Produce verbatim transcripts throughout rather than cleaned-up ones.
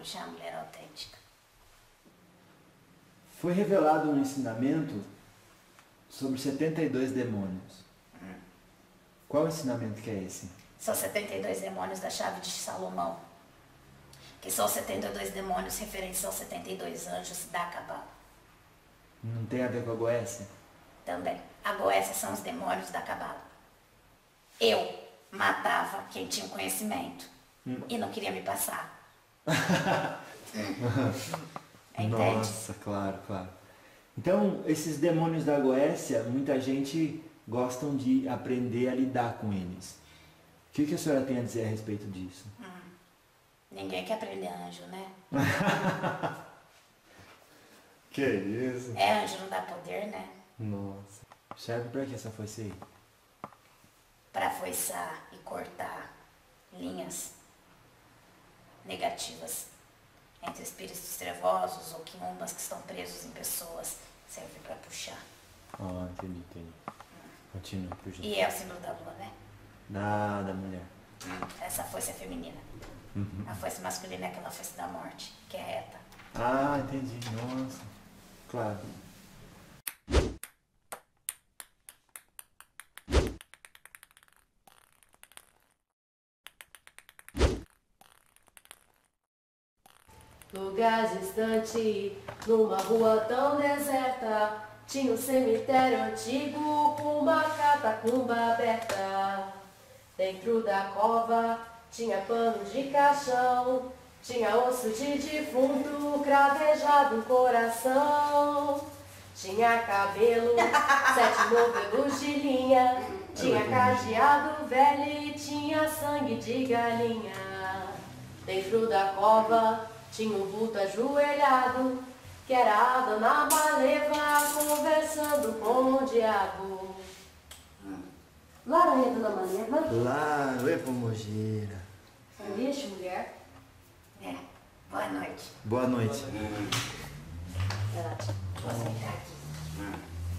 já, mulher autêntica. Foi revelado um ensinamento sobre setenta e dois demônios. Hum. Qual ensinamento que é esse? São setenta e dois demônios da chave de Salomão. Que são setenta e dois demônios referentes aos setenta e dois anjos da Cabala. Não tem a ver com a Goécia? Também. A Goécia são os demônios da Cabala. Eu matava quem tinha conhecimento hum. e não queria me passar. Entende? Nossa, claro, claro. Então, esses demônios da Goécia, muita gente gostam de aprender a lidar com eles. O que, que a senhora tem a dizer a respeito disso? Hum. Ninguém quer aprender anjo, né? Que isso? É, anjo não dá poder, né? Nossa. Serve pra que essa foice aí? Pra foiçar e cortar linhas negativas entre espíritos trevosos ou quiumbas que estão presos em pessoas. Serve pra puxar. Ah, entendi, entendi. Hum. Continua, por gentil. E é o símbolo da lua, né? Nada, mulher. Hum. Essa foice é feminina. Uhum. A foice masculina é aquela foice da morte, que é reta. Ah, entendi. Nossa. Claro. Lugar distante, numa rua tão deserta, tinha um cemitério antigo com uma catacumba aberta. Dentro da cova tinha pano de caixão, tinha osso de defunto cravejado no coração. Tinha cabelo, sete novelos de linha, tinha cadeado velho e tinha sangue de galinha. Dentro da cova tinha um vulto ajoelhado, que era a dona Maleva conversando com o diabo. Lá não é dona Maleva? Lá, oi, Pomogeira. Sanduíche, mulher? É. Boa noite. Boa noite. Verdade. Vou sentar aqui. Hum.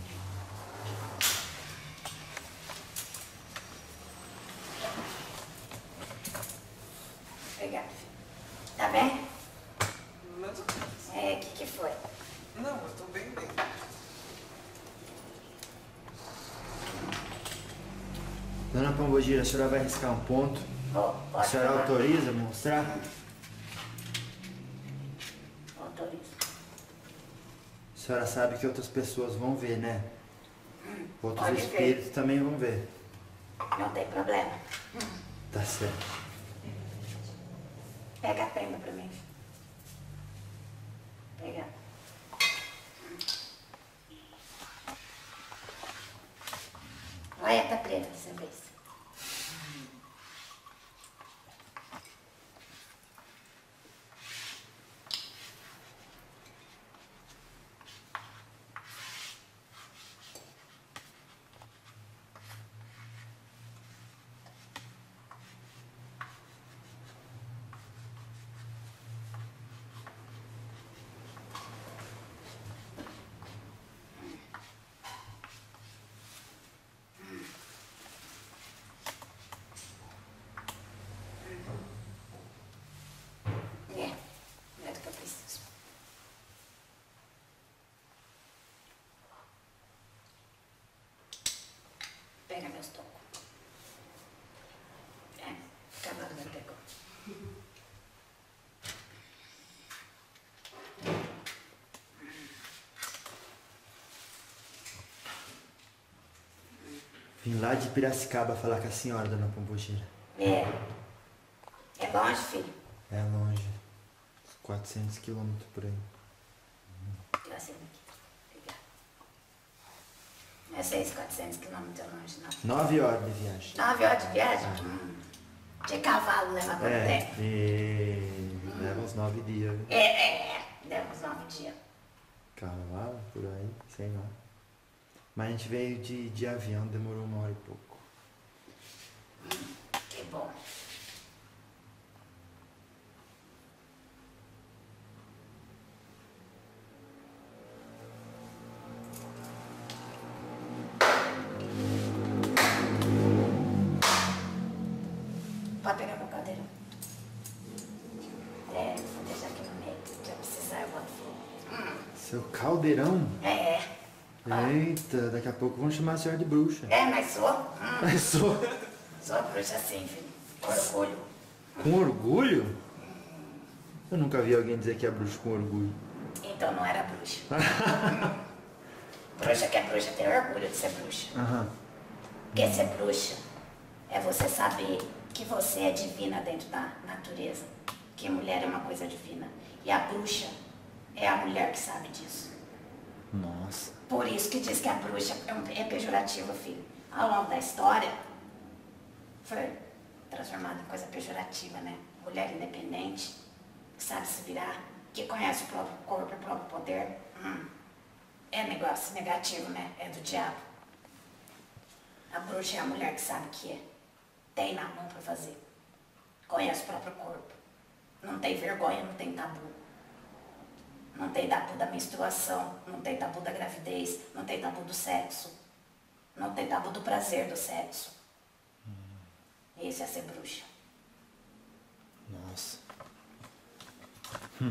Obrigada, filho. Tá bem? Mais ou menos. É, o que que foi? Não, eu tô bem, bem. Dona Pomogeira, a senhora vai riscar um ponto? Oh, a senhora falar. autoriza a mostrar? Autoriza. A senhora sabe que outras pessoas vão ver, né? Hum, Outros pode espíritos ver. também vão ver. Não tem problema. Hum. Tá certo. Pega a prenda pra mim. Pega. Olha, tá preta dessa vez. Pega meus tocos. É, cavalo me pegou. Vim lá de Piracicaba falar com a senhora, Dona Pomogeira. É. É longe, filho? É longe. quatrocentos quilômetros por aí. Eu assino aqui. Obrigada. Não é seis, quatrocentos quilômetros é longe, não. Nove horas de viagem. Nove horas de viagem? Ah. Hum. De cavalo leva quanto É, tempo? e... leva uns nove dias, viu? É, é, é. Leva uns nove dias. Cavalo, por aí, sei lá. Mas a gente veio de, de avião, demorou uma hora e pouco. Hum, que bom. Pode pegar meu cadeirão. É, vou deixar aqui. Seu caldeirão? É. Eita, daqui a pouco vão chamar a senhora de bruxa. É, mas sou. Hum, Mas sou sou bruxa sim, filho. Orgulho. com orgulho? Eu nunca vi alguém dizer que é bruxa com orgulho. Então não era bruxa. Bruxa que é bruxa tem orgulho de ser bruxa. Aham. Porque ser bruxa é você saber que você é divina dentro da natureza. Que mulher é uma coisa divina. E a bruxa é a mulher que sabe disso. Nossa. Por isso que diz que a bruxa é um- é pejorativa, filho. Ao longo da história, foi transformada em coisa pejorativa, né? Mulher independente, que sabe se virar, que conhece o próprio corpo e o próprio poder. Hum. É negócio negativo, né? É do diabo. A bruxa é a mulher que sabe que é. Tem na mão pra fazer. Conhece o próprio corpo. Não tem vergonha, não tem tabu. Não tem tabu da menstruação, não tem tabu da gravidez, não tem tabu do sexo. Não tem tabu do prazer do sexo. Esse é ser bruxa. Nossa. Hum.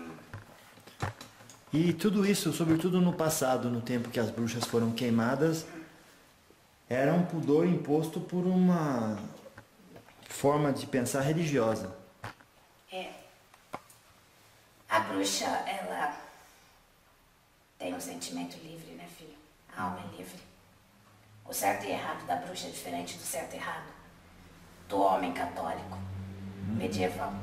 E tudo isso, sobretudo no passado, no tempo que as bruxas foram queimadas, era um pudor imposto por uma forma de pensar religiosa. É. A bruxa, ela tem um sentimento livre, né, filho? A alma é livre. O certo e errado da bruxa é diferente do certo e errado do homem católico medieval.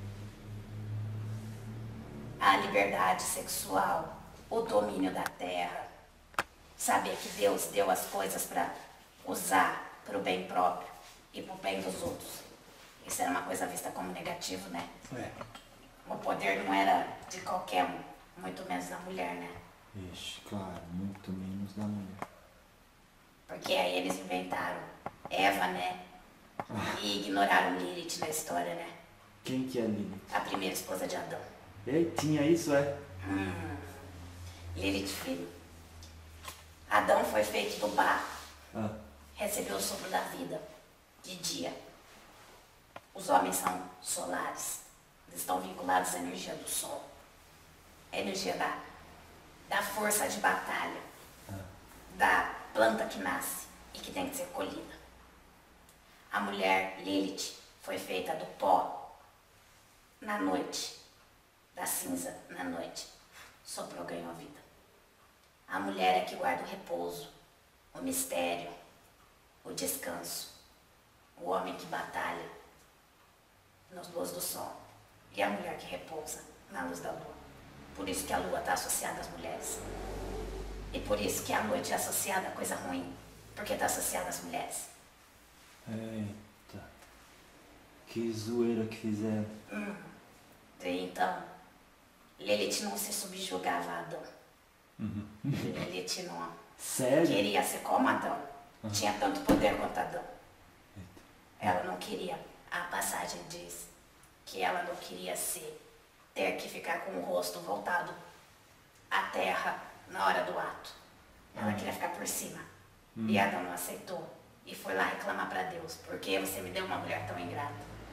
A liberdade sexual, o domínio da terra, saber que Deus deu as coisas para usar para o bem próprio e para o bem dos outros. Isso era uma coisa vista como negativo, né? É. O poder não era de qualquer um, muito menos da mulher, né? Ixi, claro, muito menos da mulher. Porque aí eles inventaram Eva, né? E ignoraram Lilith na história, né? Quem que é Lili? A primeira esposa de Adão. Ei, tinha isso, é? Hum. Lilith, filho. Adão foi feito do barro, Ah. recebeu o sopro da vida de dia. Os homens são solares, eles estão vinculados à energia do sol, a energia da, da força de batalha, da planta que nasce e que tem que ser colhida. A mulher Lilith foi feita do pó na noite, da cinza na noite, soprou, ganhou a vida. A mulher é que guarda o repouso, o mistério, o descanso. O homem que batalha nos luz do sol. E a mulher que repousa na luz da lua. Por isso que a lua está associada às mulheres. E por isso que a noite é associada a coisa ruim. Porque está associada às mulheres. Eita. Que zoeira que fizeram. Hum. E então, Lilith não se subjugava a Adão. Uhum. Lilith não Sério? queria ser como Adão. Uhum. Tinha tanto poder quanto Adão. Ela não queria. A passagem diz que ela não queria ser, ter que ficar com o rosto voltado à terra na hora do ato. Ela queria ficar por cima. Hum. E Adão não aceitou. E foi lá reclamar para Deus. Por que você me deu uma mulher tão ingrata?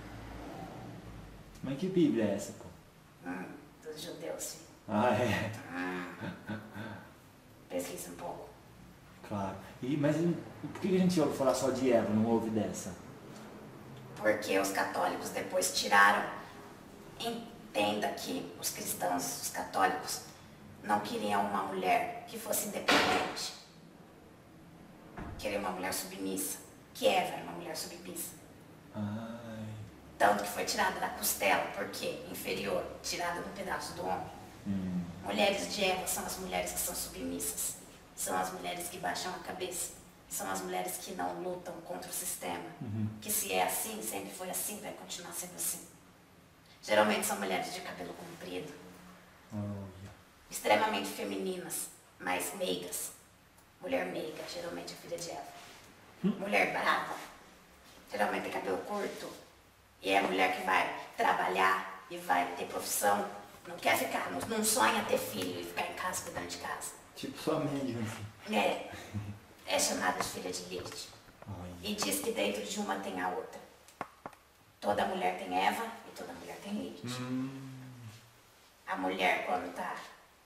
Mas que Bíblia é essa, pô? Hum, dos judeus, filho. Ah, é. Hum. Pesquisa um pouco. Claro. E, mas e por que a gente ouve falar só de Eva, não ouve dessa? Porque os católicos depois tiraram. Entenda que os cristãos, os católicos, não queriam uma mulher que fosse independente. Queriam uma mulher submissa. Que Eva era uma mulher submissa. Ai. Tanto que foi tirada da costela, porque inferior, tirada do pedaço do ombro. Hum. Mulheres de Eva são as mulheres que são submissas. São as mulheres que baixam a cabeça. São as mulheres que não lutam contra o sistema. Uhum. Que se é assim, sempre foi assim, vai continuar sendo assim. Geralmente são mulheres de cabelo comprido, Olha. extremamente femininas, mas meigas. Mulher meiga, geralmente é filha de Eva. Hum. Mulher brava, geralmente tem cabelo curto. E é a mulher que vai trabalhar e vai ter profissão. Não quer ficar, não, não sonha ter filho e ficar em casa cuidando de casa. Tipo sua médium, assim. É, é chamada de filha de Lilith. Olha. E diz que dentro de uma tem a outra. Toda mulher tem Eva e toda mulher tem Lilith. Hum. A mulher, quando está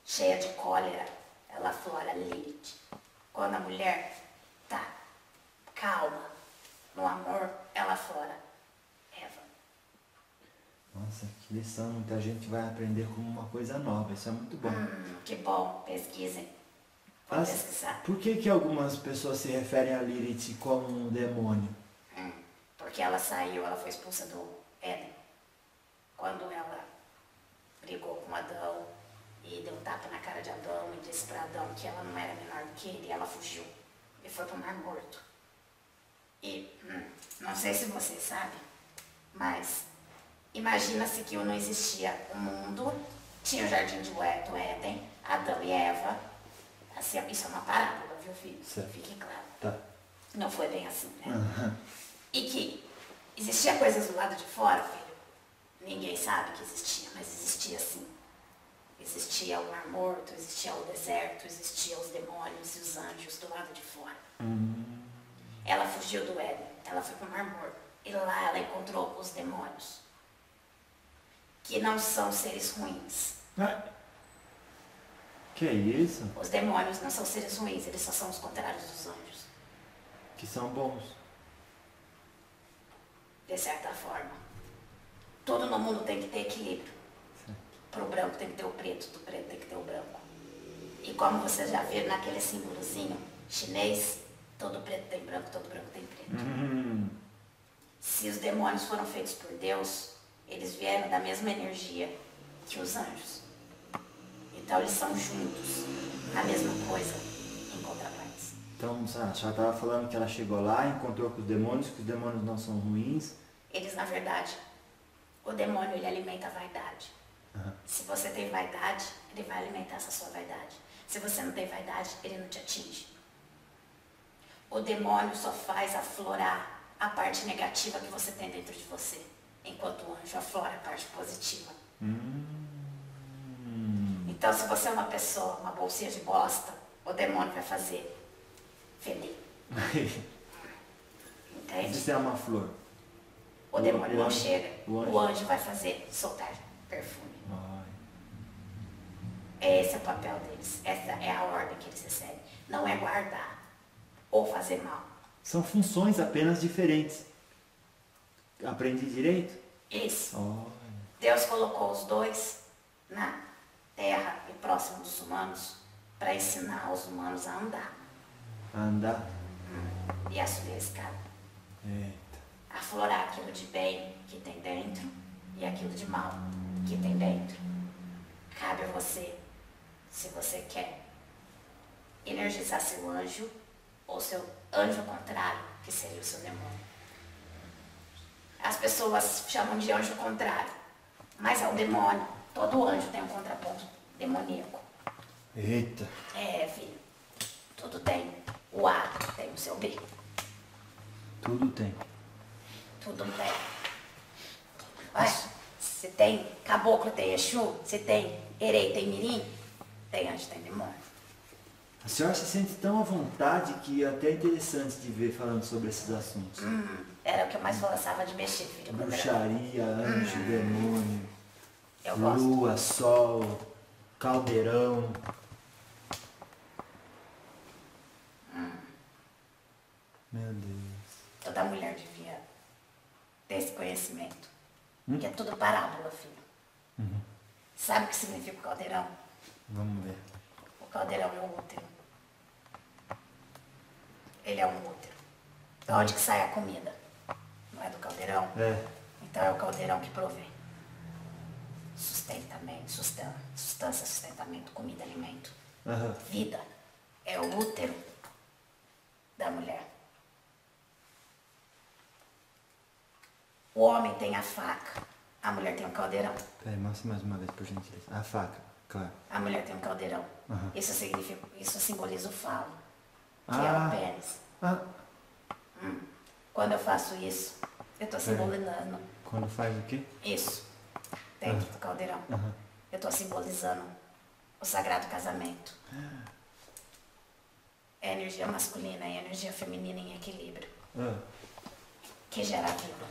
cheia de cólera, ela aflora Lilith. Quando a mulher tá calma, no amor, ela aflora Eva. Nossa, que lição. Muita gente vai aprender como uma coisa nova. Isso é muito bom. Hum, que bom, pesquisem. Vou As- pesquisar. Por que que algumas pessoas se referem a Lilith como um demônio? Hum, porque ela saiu, ela foi expulsa do Éden. Quando ela brigou com Adão e deu um tapa na cara de Adão e disse para Adão que ela não era menor do que ele, ela fugiu e foi para o Mar Morto. E hum, não sei se vocês sabem, mas imagina-se que não existia o mundo, tinha o jardim de Ué- do Éden, Adão e Eva. Assim, isso é uma parábola, viu, filho? Certo. Fique claro. Tá. Não foi bem assim, né? Aham. E que existia coisas do lado de fora, filho. Ninguém sabe que existia, mas existia sim. Existia o Mar Morto, existia o deserto, existiam os demônios e os anjos do lado de fora. Hum. Ela fugiu do Éden, ela foi para o Mar Morto. E lá ela encontrou os demônios. Que não são seres ruins. Ah, que é isso? Os demônios não são seres ruins, eles só são os contrários dos anjos. Que são bons. De certa forma. Tudo no mundo tem que ter equilíbrio. Pro branco tem que ter o preto, do preto tem que ter o branco. E como vocês já viram naquele símbolozinho chinês, todo preto tem branco, todo branco tem preto. Hum. Se os demônios foram feitos por Deus, eles vieram da mesma energia que os anjos. Então eles são juntos, a mesma coisa, em contrapartes. Então, a senhora estava falando que ela chegou lá, encontrou com os demônios, que os demônios não são ruins. Eles, na verdade, o demônio, ele alimenta a vaidade. Aham. Se você tem vaidade, ele vai alimentar essa sua vaidade. Se você não tem vaidade, ele não te atinge. O demônio só faz aflorar a parte negativa que você tem dentro de você, enquanto o anjo aflora a parte positiva. Hum. Então, se você é uma pessoa, uma bolsinha de bosta, o demônio vai fazer feder. Entende? Isso é uma flor. O demônio o não anjo- chega, o anjo- o anjo vai fazer soltar perfume. Ai. Esse é o papel deles, essa é a ordem que eles recebem. Não é guardar ou fazer mal. São funções apenas diferentes. Aprendi direito? Isso. Olha. Deus colocou os dois na terra e próximo dos humanos para ensinar os humanos a andar Andar. e a subir a escada. Eita. Aflorar aquilo de bem que tem dentro e aquilo de mal que tem dentro. Cabe a você, se você quer energizar seu anjo ou seu anjo contrário, que seria o seu demônio. As pessoas chamam de anjo contrário, mas é o demônio. Todo anjo tem um contraponto demoníaco. Eita. É, filho, tudo tem o A, tem o seu B. Tudo tem. Tudo tem. Ué, se tem caboclo, tem Exu, se tem erei, tem mirim, tem anjo, tem demônio. A senhora se sente tão à vontade que é até interessante de ver falando sobre esses assuntos. Hum, era o que eu mais gostava de mexer, filho. quando era- Bruxaria, anjo, demônio, Eu gosto. lua, sol, caldeirão. Meu Deus. Toda mulher devia ter esse conhecimento. Hum? Que é tudo parábola, filho. Uhum. Sabe o que significa o caldeirão? Vamos ver. O caldeirão é o útero. Ele é um útero. Da onde que sai a comida? Não é do caldeirão? É. Então é o caldeirão que provém. Sustentamento, sustan sustância, sustentamento, comida, alimento. Aham. Vida é o útero da mulher. O homem tem a faca, a mulher tem um caldeirão. Peraí, mostra mais uma vez, por gentileza. A faca, claro. A mulher tem um caldeirão. Aham. Isso significa, isso simboliza o falo, que Ah. é o pênis. Ah, Quando eu faço isso, eu estou simbolizando quando faz o quê? isso dentro do caldeirão. Aham. Eu estou simbolizando o sagrado casamento. É a energia masculina e a energia feminina em equilíbrio, Ah. que gera vida.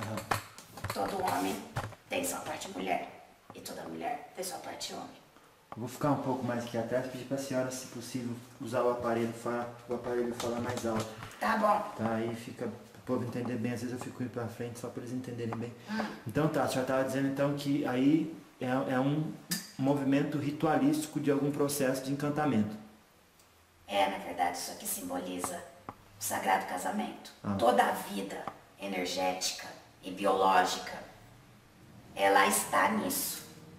Aham. Todo homem tem sua parte mulher e toda mulher tem sua parte homem. Vou ficar um pouco mais aqui atrás, pedir para a senhora, se possível, usar o aparelho, falar, o aparelho falar mais alto. Tá bom. Tá, aí fica, para o povo entender bem, às vezes eu fico indo para frente só para eles entenderem bem. Hum. Então tá, a senhora estava dizendo então que aí é, é um movimento ritualístico de algum processo de encantamento. É, na verdade, isso aqui simboliza o sagrado casamento. Ah. Toda a vida energética e biológica, ela está nisso.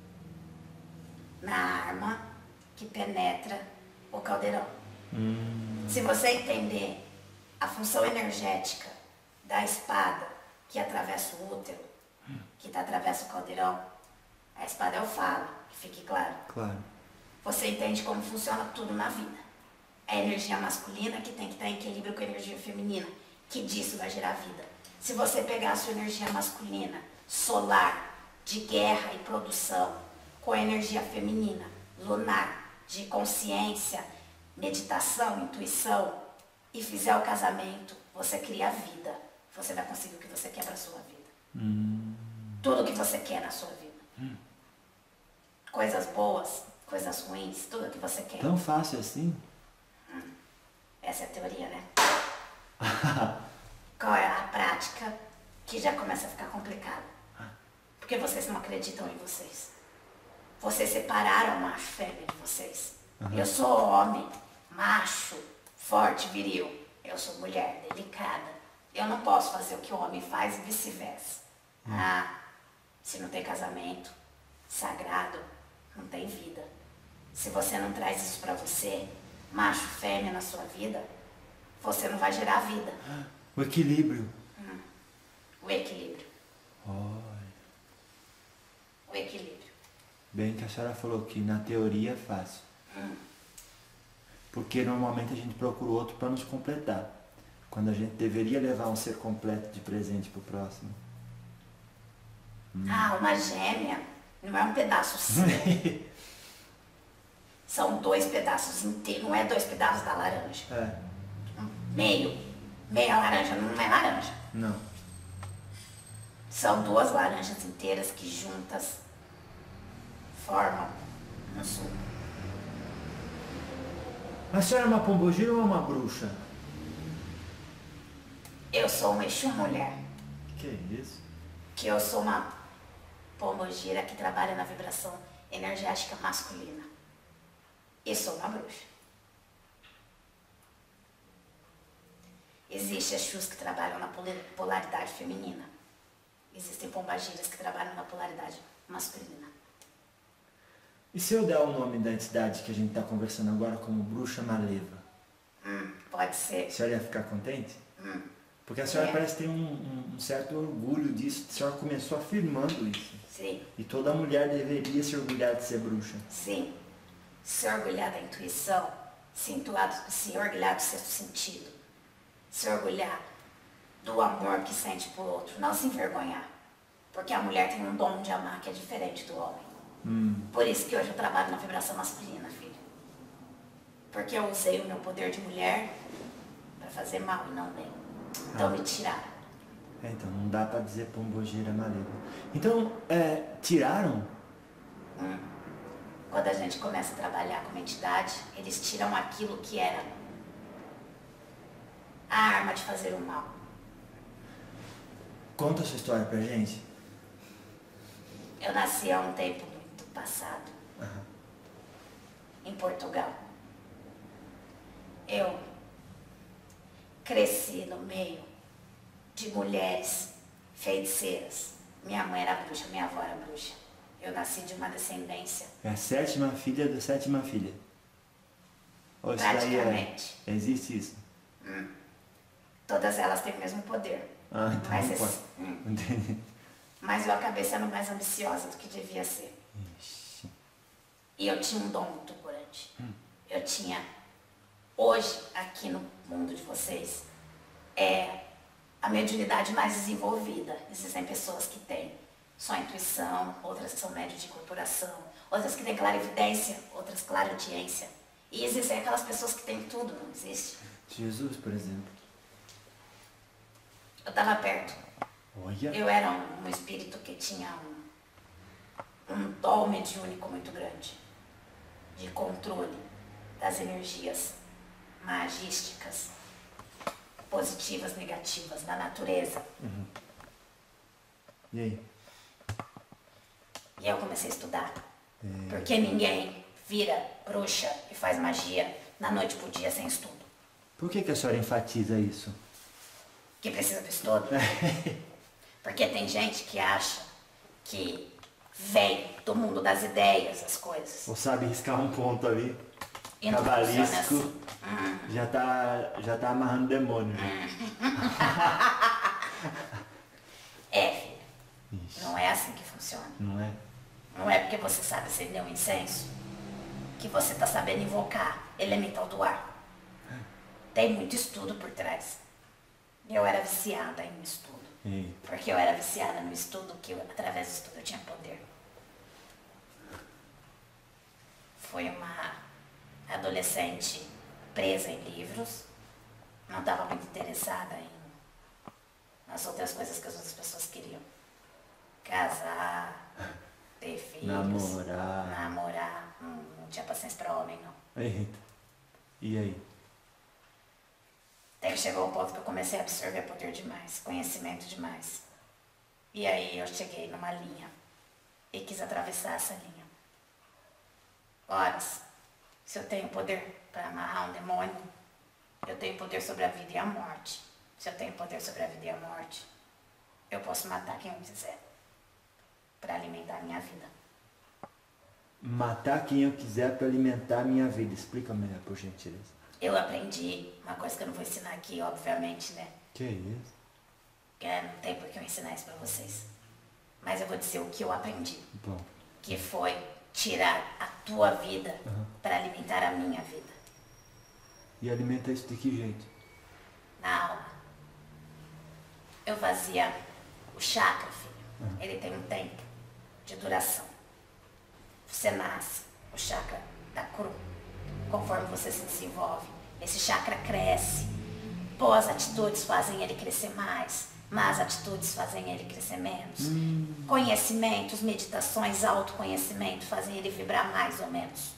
Na arma que penetra o caldeirão. Hum. Se você entender a função energética da espada que atravessa o útero, que atravessa o caldeirão, a espada é o falo, que fique claro. Claro. Você entende como funciona tudo na vida. É a energia masculina que tem que estar em equilíbrio com a energia feminina, que disso vai gerar vida. Se você pegar a sua energia masculina, solar, de guerra e produção, com a energia feminina, lunar, de consciência, meditação, intuição, e fizer o casamento, você cria a vida. Você vai conseguir o que você quer para a sua vida. Hum. Tudo o que você quer na sua vida. Hum. Coisas boas, coisas ruins, tudo o que você quer. Tão fácil assim? Hum. Essa é a teoria, né? Qual é a prática que já começa a ficar complicado? Porque vocês não acreditam em vocês. Vocês separaram macho e fêmea de vocês. Uhum. Eu sou homem, macho, forte, viril. Eu sou mulher, delicada. Eu não posso fazer o que o homem faz e vice-versa. Uhum. Ah, se não tem casamento sagrado, não tem vida. Se você não traz isso pra você, macho, fêmea na sua vida, você não vai gerar vida. O equilíbrio. Hum. O equilíbrio. Olha. O equilíbrio. Bem que a senhora falou que na teoria é fácil. Hum. Porque normalmente a gente procura o outro para nos completar. Quando a gente deveria levar um ser completo de presente pro próximo. Hum. Ah, uma gêmea não é um pedaço seu. São dois pedaços inteiros, não é dois pedaços da laranja. É. Meio. Meia laranja não é laranja. Não. São duas laranjas inteiras que juntas formam um suco. A senhora é uma pombogira ou é uma bruxa? Eu sou uma Exu mulher, Que isso? que eu sou uma pombogira que trabalha na vibração energética masculina. E sou uma bruxa. Existem Exus que trabalham na polaridade feminina. Existem pombagiras que trabalham na polaridade masculina. E se eu der o nome da entidade que a gente está conversando agora como Bruxa Maleva? Hum, pode ser. A senhora ia ficar contente? Hum. Porque a senhora É. parece ter um, um- um certo orgulho disso. A senhora começou afirmando isso. Sim, E toda mulher deveria se orgulhar de ser bruxa. sim. Se orgulhar da intuição, se, intuado, se orgulhar do sexto sentido, se orgulhar do amor que sente por outro, não se envergonhar. Porque a mulher tem um dom de amar que é diferente do homem. Hum. Por isso que hoje eu trabalho na vibração masculina, filho. Porque eu usei o meu poder de mulher para fazer mal e não bem. Então Ah. me tiraram. É, então não dá pra dizer pombogira maleva. Então, é, tiraram? Hum. Quando a gente começa a trabalhar com uma entidade, eles tiram aquilo que era a arma de fazer o mal. Conta a sua história pra gente. Eu nasci há um tempo muito passado, Aham. em Portugal. Eu cresci no meio de mulheres feiticeiras. Minha mãe era bruxa, minha avó era bruxa. Eu nasci de uma descendência, É a sétima filha da sétima filha. Ou isso daí praticamente. é, existe isso? Todas elas têm o mesmo poder. Ah, então Mas, não esse- pode. hum, Entendi. mas eu acabei sendo mais ambiciosa do que devia ser. Ixi. E eu tinha um dom muito grande. Eu tinha, hoje, aqui no mundo de vocês, é a mediunidade mais desenvolvida. Existem pessoas que têm só intuição, outras que são médios de corporação, outras que têm clarividência, outras clareaudiência. E existem aquelas pessoas que têm tudo, não existe? Jesus, por exemplo. Eu estava perto. Olha. Eu era um, um espírito que tinha um, um dom mediúnico muito grande. de controle das energias magísticas, positivas, negativas da natureza. Uhum. E aí? E eu comecei a estudar. É. Porque ninguém vira bruxa e faz magia na noite pro dia sem estudo. Por que, que a senhora enfatiza isso? Que precisa do estudo. Porque tem gente que acha que vem do mundo das ideias as coisas. Ou sabe riscar um ponto ali, E não funciona cabalístico, assim. Hum. já, tá, já tá amarrando demônio. Né? É, filho. Ixi, Não é assim que funciona. não é? Não é porque você sabe acender um incenso que você está sabendo invocar elemental do ar. Tem muito estudo por trás. Eu era viciada em estudo. E, Porque eu era viciada no estudo, que eu, através do estudo eu tinha poder. Fui uma adolescente presa em livros. Não estava muito interessada em nas outras coisas que as outras pessoas queriam. Casar, ter filhos, namorar. namorar. Não, não tinha paciência para homem, não. Eita. E aí? Até que chegou o ponto que eu comecei a absorver poder demais, conhecimento demais. E aí eu cheguei numa linha e quis atravessar essa linha. Horas, se eu tenho poder para amarrar um demônio, eu tenho poder sobre a vida e a morte. Se eu tenho poder sobre a vida e a morte, eu posso matar quem eu quiser para alimentar a minha vida. Matar quem eu quiser para alimentar a minha vida. Explica melhor, por gentileza. Eu aprendi uma coisa que eu não vou ensinar aqui, obviamente, né? Que isso? Porque não tem por que eu ensinar isso pra vocês. Mas eu vou dizer o que eu aprendi. Bom. Que foi tirar a tua vida Uhum. para alimentar a minha vida. E alimenta isso de que jeito? Na alma. Eu fazia o chakra, filho. Uhum. Ele tem um tempo de duração. Você nasce, o chakra tá cru. Conforme você se desenvolve, esse chakra cresce. Boas atitudes fazem ele crescer mais. Más atitudes fazem ele crescer menos. Hum. Conhecimentos, meditações, autoconhecimento fazem ele vibrar mais ou menos.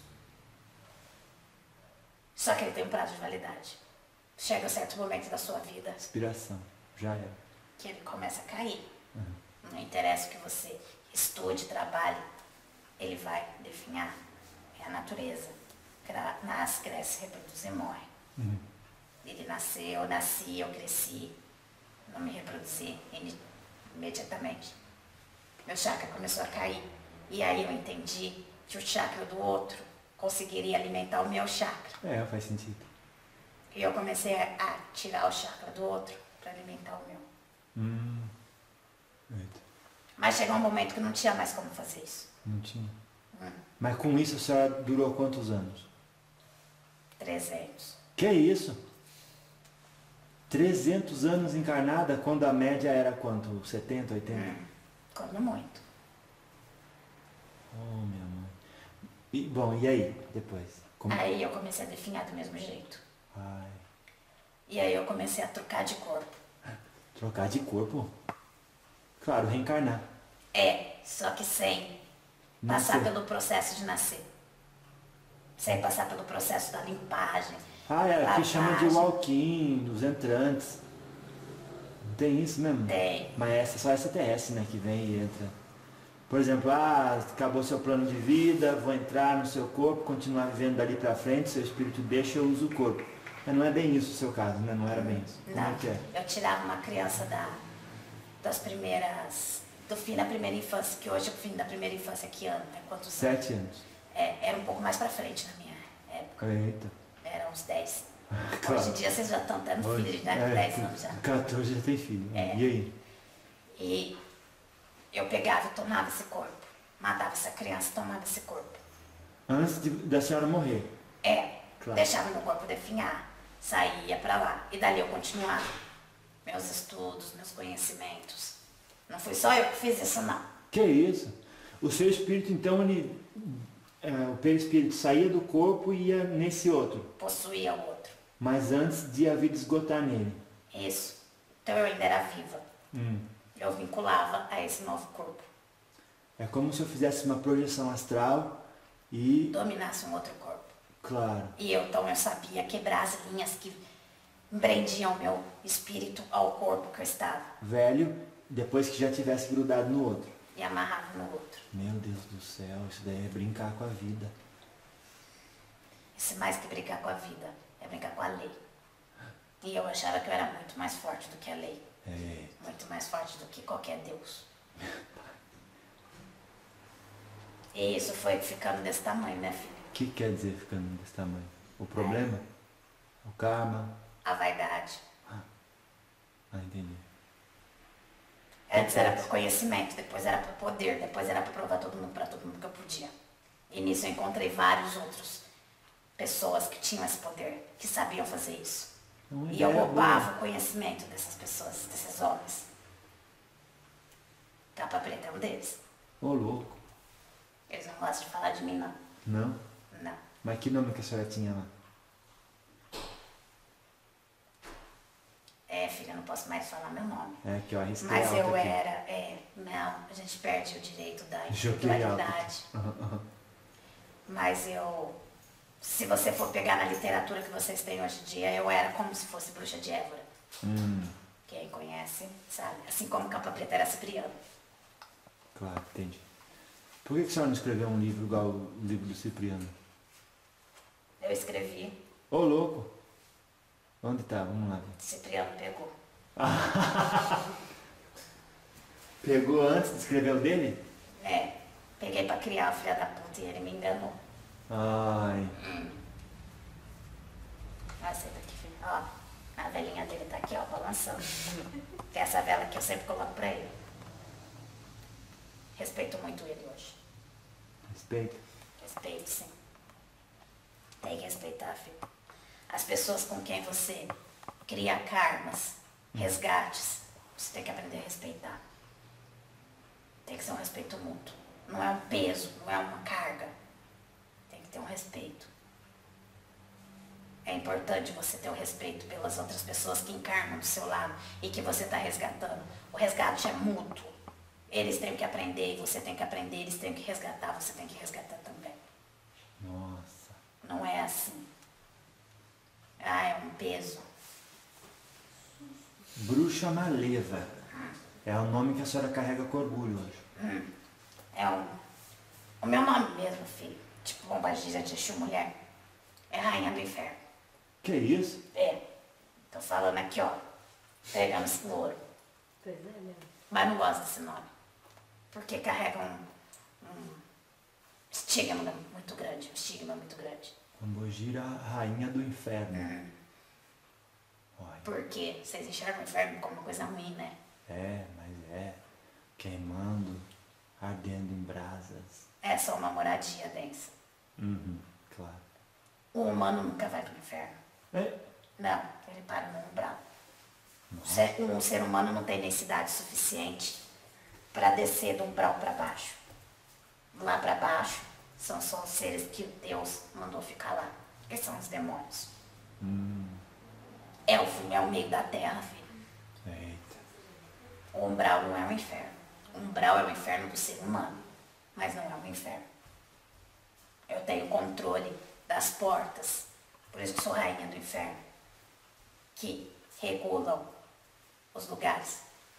Só que ele tem um prazo de validade. Chega um certo momento da sua vida Inspiração. Já é. que ele começa a cair. Uhum. Não interessa o que você estude, trabalhe, ele vai definhar. É a natureza. Cra- Nasce, cresce, reproduz e morre. Uhum. Ele nasceu, eu nasci, eu cresci. Não me reproduzi im- imediatamente. Meu chakra começou a cair. E aí eu entendi que o chakra do outro conseguiria alimentar o meu chakra. É, faz sentido. E eu comecei a, a tirar o chakra do outro para alimentar o meu. Hum. Eita. Mas chegou um momento que não tinha mais como fazer isso. Não tinha. Hum, Mas com isso a senhora durou quantos anos? trezentos. Que isso? trezentos anos encarnada, quando a média era quanto? setenta, oitenta? Hum, quando muito. Oh, minha mãe. E, bom, e aí, depois? Como... Aí eu comecei a definhar do mesmo jeito. Ai, E aí eu comecei a trocar de corpo. trocar de corpo? Claro, reencarnar. É, só que sem passar Nascer. pelo processo de nascer. Sem passar pelo processo da limpagem. Ah, é, aqui chama de lavagem. walk-in, dos entrantes. Tem isso mesmo? Tem. Mas essa, só essa T S, né, que vem e entra. Por exemplo, ah, acabou seu plano de vida, vou entrar no seu corpo, continuar vivendo dali pra frente, seu espírito deixa, eu uso o corpo. Mas não é bem isso o seu caso, né? Não era bem isso. Como Não, é que é? eu tirava uma criança da, das primeiras, do fim da primeira infância, que hoje é o fim da primeira infância, que ano? Tem quantos anos? Sete anos. É, era um pouco mais pra frente na minha época, Eita. era uns dez. Claro. Hoje em dia vocês já estão tendo Hoje- filho, né? é, dez anos já. quatorze já tem filho. É. E aí? E eu pegava e tomava esse corpo. Matava essa criança e tomava esse corpo. Antes de, da senhora morrer. É, Claro. deixava meu corpo definhar, saía pra lá. E dali eu continuava. Meus estudos, meus conhecimentos. Não fui só eu que fiz isso, não. Que isso? O seu espírito, então, ele, é, o perispírito saía do corpo e ia nesse outro. Possuía o outro. Mas antes de a vida esgotar nele. Isso. Então eu ainda era viva. Hum. Eu vinculava a esse novo corpo. É como se eu fizesse uma projeção astral E, dominasse um outro corpo. claro, E eu, então, eu sabia quebrar as linhas que prendiam o meu espírito ao corpo que eu estava. velho, depois que já tivesse grudado no outro. E amarrava no outro. Meu Deus do céu, isso daí é brincar com a vida. Isso é mais que brincar com a vida, é brincar com a lei. E eu achava que eu era muito mais forte do que a lei. É, Muito mais forte do que qualquer Deus. E isso foi ficando desse tamanho, né, filho? o que quer dizer ficando desse tamanho? O problema? O karma? A vaidade. Ah, entendi. Antes era por conhecimento, depois era por poder, depois era para provar todo mundo para todo mundo que eu podia. E nisso eu encontrei vários outros pessoas que tinham esse poder, que sabiam fazer isso. Uma E eu ideia roubava boa. o conhecimento dessas pessoas, desses homens. Capa Preta é um deles. Ô, louco. Eles não gostam de falar de mim, não. Não? Não. Mas que nome que a senhora tinha lá? É, filha, eu não posso mais falar meu nome. É, que eu arrisquei Mas alto eu aqui. era, é, não, a gente perde o direito da Joguei alto. individualidade. Aham, aham. Mas eu, se você for pegar na literatura que vocês têm hoje em dia, eu era como se fosse Bruxa de Évora. Hum, Quem conhece, sabe? Assim como Capa Preta era Cipriano. claro, entendi. Por que que a senhora não escreveu um livro igual o livro do Cipriano? Eu escrevi, Ô, louco. Onde tá? Vamos lá. Cipriano pegou. Pegou antes de escrever o dele? É, peguei pra criar o filho da puta e ele me enganou. Ai, Olha essa daqui, filho. Ó, a velhinha dele tá aqui, ó, balançando. Tem essa vela que eu sempre coloco pra ele. Respeito muito ele hoje. respeito. Respeito, sim. Tem que respeitar, filho. As pessoas com quem você cria karmas, resgates, você tem que aprender a respeitar. Tem que ser um respeito mútuo. Não é um peso, não é uma carga. Tem que ter um respeito. É importante você ter o respeito pelas outras pessoas que encarnam do seu lado e que você está resgatando. O resgate é mútuo. Eles têm que aprender e você tem que aprender. Eles têm que resgatar, você tem que resgatar também. Nossa. Não é assim. Ah, é um peso. Bruxa Maleva. É o nome que a senhora carrega com orgulho hoje. É um... O meu nome mesmo, filho. Tipo, Bombagira de Exu Mulher. É Rainha do Inferno. Que isso? É. Tô falando aqui, ó. Pegando esse louro. Pois é, né? Mas não gosto desse nome. Porque carrega um, um estigma muito grande. Um estigma muito grande. Pombogira, rainha do inferno. Olha, Porque vocês enxergam o inferno como uma coisa ruim, né? é, mas é. Queimando, ardendo em brasas. É só uma moradia densa. Uhum, claro. O humano nunca vai pro inferno. É. Não, ele para no umbral. Um ser, um ser humano não tem densidade suficiente para descer do umbral para baixo. Lá para baixo são só os seres que Deus mandou ficar lá, que são os demônios. Hum, É o fim, é o meio da terra, filho. eita. O umbral não é o inferno. O umbral é o inferno do ser humano, mas não é o inferno. Eu tenho controle das portas, por isso que sou rainha do inferno, que regulam os lugares.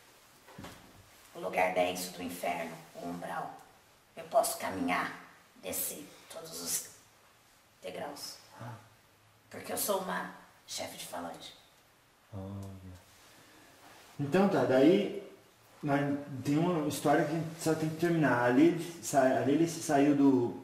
O lugar denso do inferno, o umbral. Eu posso caminhar, descer todos os degraus. Porque eu sou uma chefe de falange. Olha. Então tá, daí mas tem uma história que só tem que terminar. Ali, sa- ali ele se saiu do,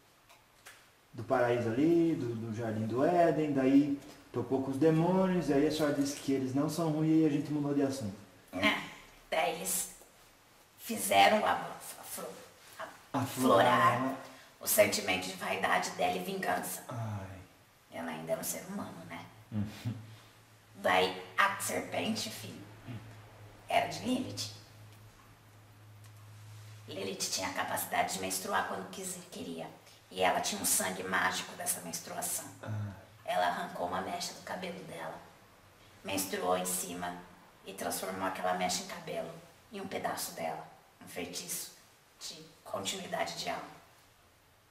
do paraíso ali, do, do jardim do Éden, daí tocou com os demônios, aí a senhora disse que eles não são ruins e a gente mudou de assunto. Né? Daí eles fizeram a, afro, Aflorar. aflorar o sentimento de vaidade dela e vingança. Ai. Ela ainda era um ser humano, né? Daí a serpente, filho, era de Lilith. Lilith tinha a capacidade de menstruar quando quis, queria. E ela tinha um sangue mágico dessa menstruação. Ela arrancou uma mecha do cabelo dela, menstruou em cima e transformou aquela mecha em cabelo em um pedaço dela. Um feitiço de continuidade de alma.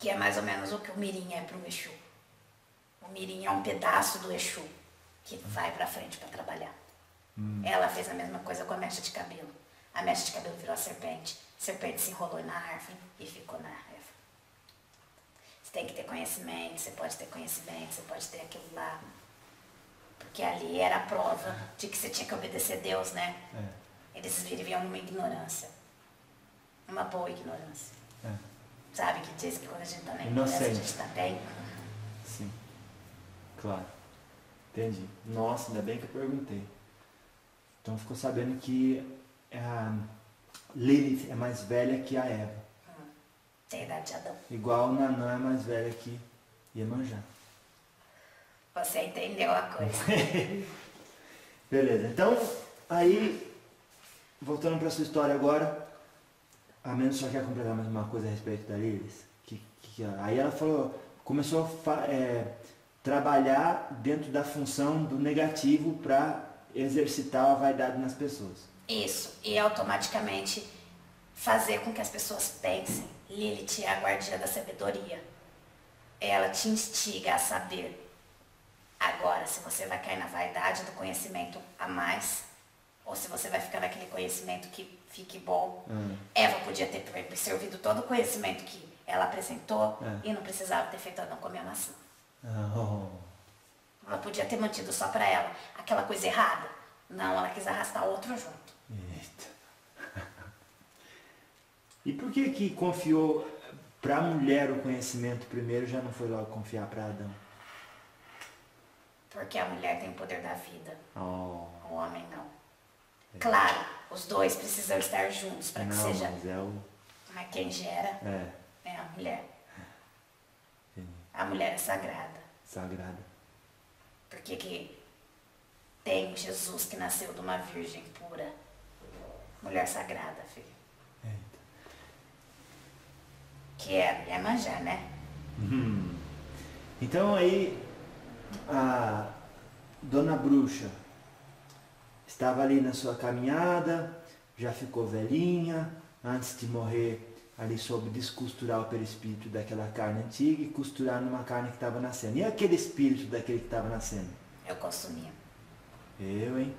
que é mais ou menos o que o mirim é para o Exu. O mirim é um pedaço do Exu que vai para frente para trabalhar. Hum. Ela fez a mesma coisa com a mecha de cabelo. A mecha de cabelo virou a serpente. A serpente se enrolou na árvore e ficou na árvore. Você tem que ter conhecimento, você pode ter conhecimento, você pode ter aquilo lá. Porque ali era a prova de que você tinha que obedecer a Deus, né? É. Eles viviam numa ignorância. Uma boa ignorância. É. Sabe que diz que quando a gente está na ignorância, a gente está bem? Sim. Claro. Entendi. Nossa, ainda bem que eu perguntei. Então ficou sabendo que a Lilith é mais velha que a Eva. Hum. Tem a idade de Adão. Igual o Nanã é mais velha que Iemanjá. Você entendeu a coisa. Beleza. Então, aí, voltando para sua história agora, a menos só quer completar mais uma coisa a respeito da Lilith. Que, que, aí ela falou, começou a é, trabalhar dentro da função do negativo para exercitar a vaidade nas pessoas. Isso, e automaticamente fazer com que as pessoas pensem. Lilith é a guardiã da sabedoria. Ela te instiga a saber. Agora, se você vai cair na vaidade do conhecimento a mais, ou se você vai ficar naquele conhecimento que fique bom. Hum. Eva podia ter absorvido todo o conhecimento que ela apresentou é. e não precisava ter feito Adão comer a maçã. Oh. Ela podia ter mantido só para ela aquela coisa errada. Não, ela quis arrastar outro junto. Eita. E por que que confiou para a mulher o conhecimento primeiro, já não foi logo confiar para Adão? Porque a mulher tem o poder da vida. Oh. O homem não. É. Claro, os dois precisam estar juntos para que não, seja... Mas, é o... mas quem gera é, é a mulher. Sim. A mulher é sagrada. Sagrada. Porque que tem Jesus que nasceu de uma virgem pura. Mulher sagrada, filho. Eita. Que é Iemanjá, né? Hum. Então aí a Dona Bruxa estava ali na sua caminhada, já ficou velhinha, antes de morrer ali soube descosturar o perispírito daquela carne antiga e costurar numa carne que estava nascendo. E aquele espírito daquele que estava nascendo? Eu consumia. Eu, hein?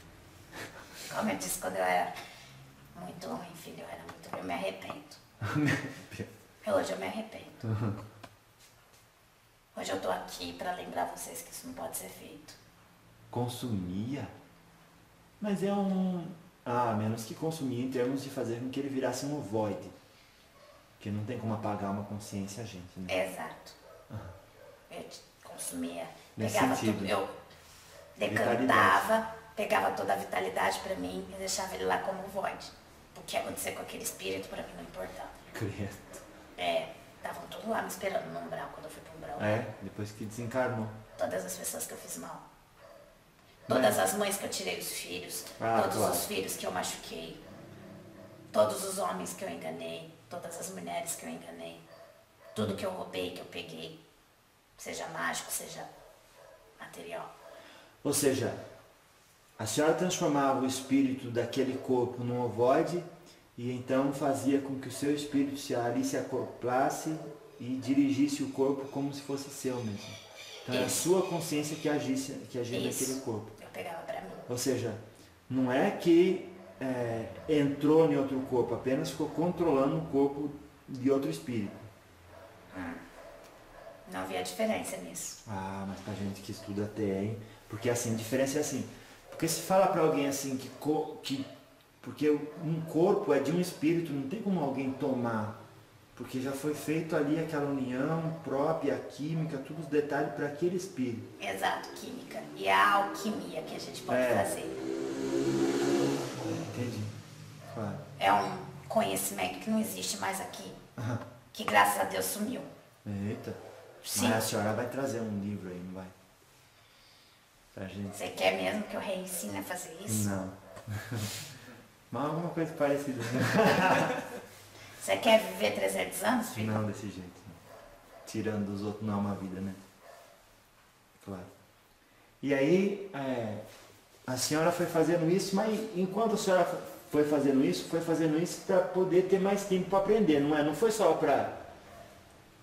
Como eu disse quando eu era muito ruim, filho, eu era muito ruim, eu me arrependo. Hoje eu me arrependo. Uhum. Hoje eu tô aqui para lembrar vocês que isso não pode ser feito. Consumia? Mas é um... Ah, menos que consumia em termos de fazer com que ele virasse um ovoide. Porque não tem como apagar uma consciência a gente, né? Exato. Uhum. Eu consumia. Nesse pegava sentido. tudo, eu decantava, pegava toda a vitalidade para mim e deixava ele lá como void. O que ia acontecer com aquele espírito para mim não importava. Credo. É, estavam todos lá me esperando no umbral, quando eu fui pro umbral. É, depois que desencarnou. Todas as pessoas que eu fiz mal. Todas as mães que eu tirei os filhos, ah, todos claro. os filhos que eu machuquei, todos os homens que eu enganei, todas as mulheres que eu enganei, tudo que eu roubei, que eu peguei, seja mágico, seja material. Ou seja, a senhora transformava o espírito daquele corpo num ovoide e então fazia com que o seu espírito se ali se acoplasse e dirigisse o corpo como se fosse seu mesmo. Então é a sua consciência que agisse, que agia Isso. naquele corpo. Eu pegava pra mim. Ou seja, não é que é, entrou em outro corpo, apenas ficou controlando o corpo de outro espírito. Hum. Não havia diferença nisso. Ah, mas pra gente que estuda tem, porque assim, a diferença é assim, porque se fala pra alguém assim que, que porque um corpo é de um espírito, não tem como alguém tomar. Porque já foi feito ali aquela união própria, a química, todos os detalhes para aquele espírito. Exato, química. E a alquimia que a gente pode é. fazer. Entendi. Claro. É um conhecimento que não existe mais aqui. Aham. Que graças a Deus sumiu. Eita. Sim. Mas a senhora vai trazer um livro aí, não vai? Pra gente. Você quer mesmo que eu reensine a fazer isso? Não. Mas alguma coisa parecida. Você quer viver trezentos anos, filho? Não, desse jeito. Não. Tirando dos outros não é uma vida, né? Claro. E aí, é, a senhora foi fazendo isso, mas enquanto a senhora foi fazendo isso, foi fazendo isso para poder ter mais tempo para aprender, não é? Não foi só para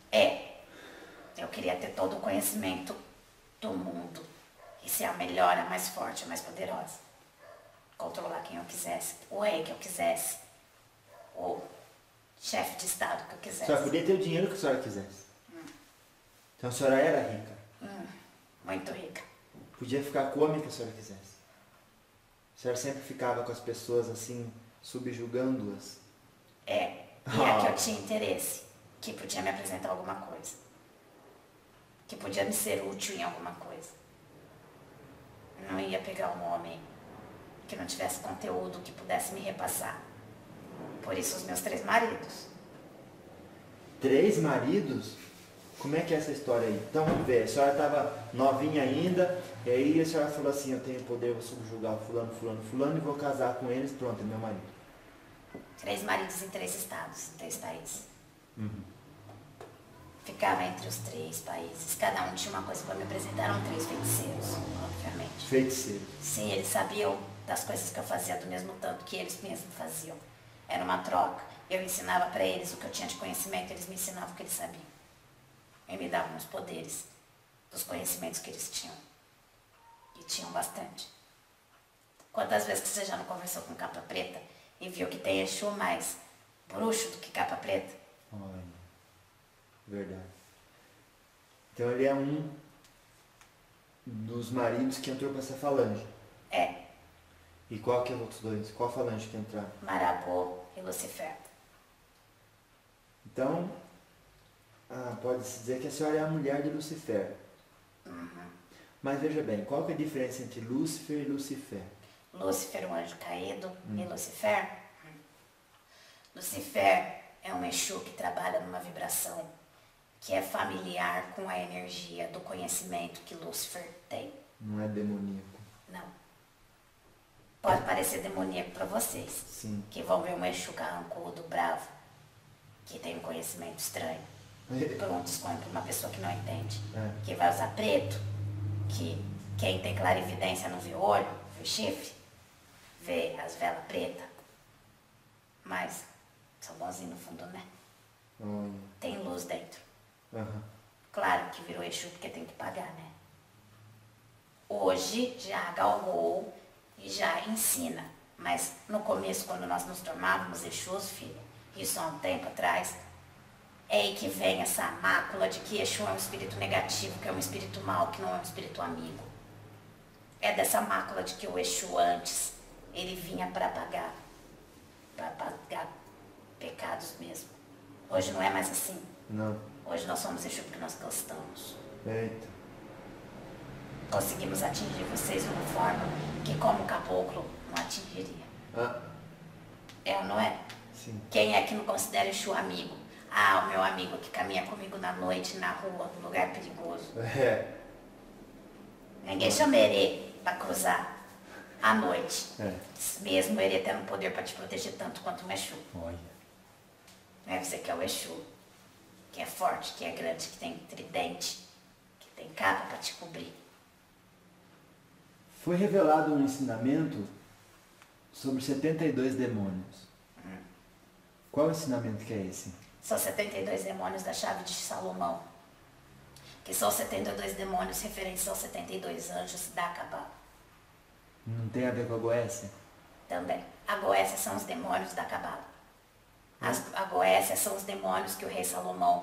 É, eu queria ter todo o conhecimento do mundo e ser a melhor, a mais forte, a mais poderosa. Controlar quem eu quisesse, o rei que eu quisesse, o chefe de estado que eu A quisesse. senhora podia ter o dinheiro que a senhora quisesse. Hum. Então a senhora era rica. Hum, muito rica. Podia ficar com o homem que a senhora quisesse. A senhora sempre ficava com as pessoas assim, subjugando-as. É, e a que eu tinha interesse, que podia me apresentar alguma coisa. Que podia me ser útil em alguma coisa. Não ia pegar um homem que não tivesse conteúdo, que pudesse me repassar. Por isso os meus três maridos. Três maridos? Como é que é essa história aí? Então vamos ver, a senhora estava novinha ainda, e aí a senhora falou assim, eu tenho poder, vou subjugar o fulano, fulano, fulano, e vou casar com eles, pronto, é meu marido. Três maridos em três estados, em três países. Uhum. Ficava entre os três países, cada um tinha uma coisa para me apresentar, eram três feiticeiros, obviamente. Feiticeiro. Sim, eles sabiam das coisas que eu fazia do mesmo tanto que eles mesmos faziam. Era uma troca. Eu ensinava para eles o que eu tinha de conhecimento, eles me ensinavam o que eles sabiam. E me davam os poderes dos conhecimentos que eles tinham. E tinham bastante. Quantas vezes que você já não conversou com capa preta e viu que tem Exu mais bruxo do que capa preta? Olha, verdade. Então ele é um dos maridos que entrou para essa falange. É, E qual que é os outros dois? Qual falange que entraram? Marabô e Lucifer. Então, ah, pode-se dizer que a senhora é a mulher de Lucifer. Uhum. Mas veja bem, qual que é a diferença entre Lúcifer e Lucifer? Lúcifer, um anjo caído, hum. e Lucifer? Hum. Lucifer é um Exu que trabalha numa vibração que é familiar com a energia do conhecimento que Lúcifer tem. Não é demoníaco. Não. Pode parecer demoníaco para vocês, Sim. que vão ver um Exu carrancudo, bravo, que tem um conhecimento estranho, por um desconto para uma pessoa que não entende, É. que vai usar preto, que quem tem clarividência não vê olho, vê chifre, vê as velas pretas, mas são bonzinhos no fundo, né? Olha. Tem luz dentro. Aham. Claro que virou Exu porque tem que pagar, né? Hoje já galgou e já ensina, mas no começo, quando nós nos tornávamos Exus, filha, isso há um tempo atrás, é aí que vem essa mácula de que Exu é um espírito negativo, que é um espírito mau, que não é um espírito amigo. É dessa mácula de que o Exu antes, ele vinha para pagar, para pagar pecados mesmo. Hoje não é mais assim. Não. Hoje nós somos Exu porque nós gostamos. Eita. Conseguimos atingir vocês de uma forma que como caboclo não atingiria. Ah, É ou não é? sim. Quem é que não considera Exu amigo? Ah, o meu amigo que caminha comigo na noite, na rua, num lugar perigoso. É. Ninguém chama Herê para cruzar à noite. É. Mesmo Herê tendo poder para te proteger tanto quanto um Exu. Olha. Não é você que é o Exu, que é forte, que é grande, que tem tridente, que tem capa para te cobrir. Foi revelado um ensinamento sobre setenta e dois demônios. Hum. Qual ensinamento que é esse? São setenta e dois demônios da chave de Salomão, que são setenta e dois demônios referentes aos setenta e dois anjos da Cabala. Não tem a ver com a Goécia? Também. A Goécia são os demônios da Cabala. As, a Goécia são os demônios que o rei Salomão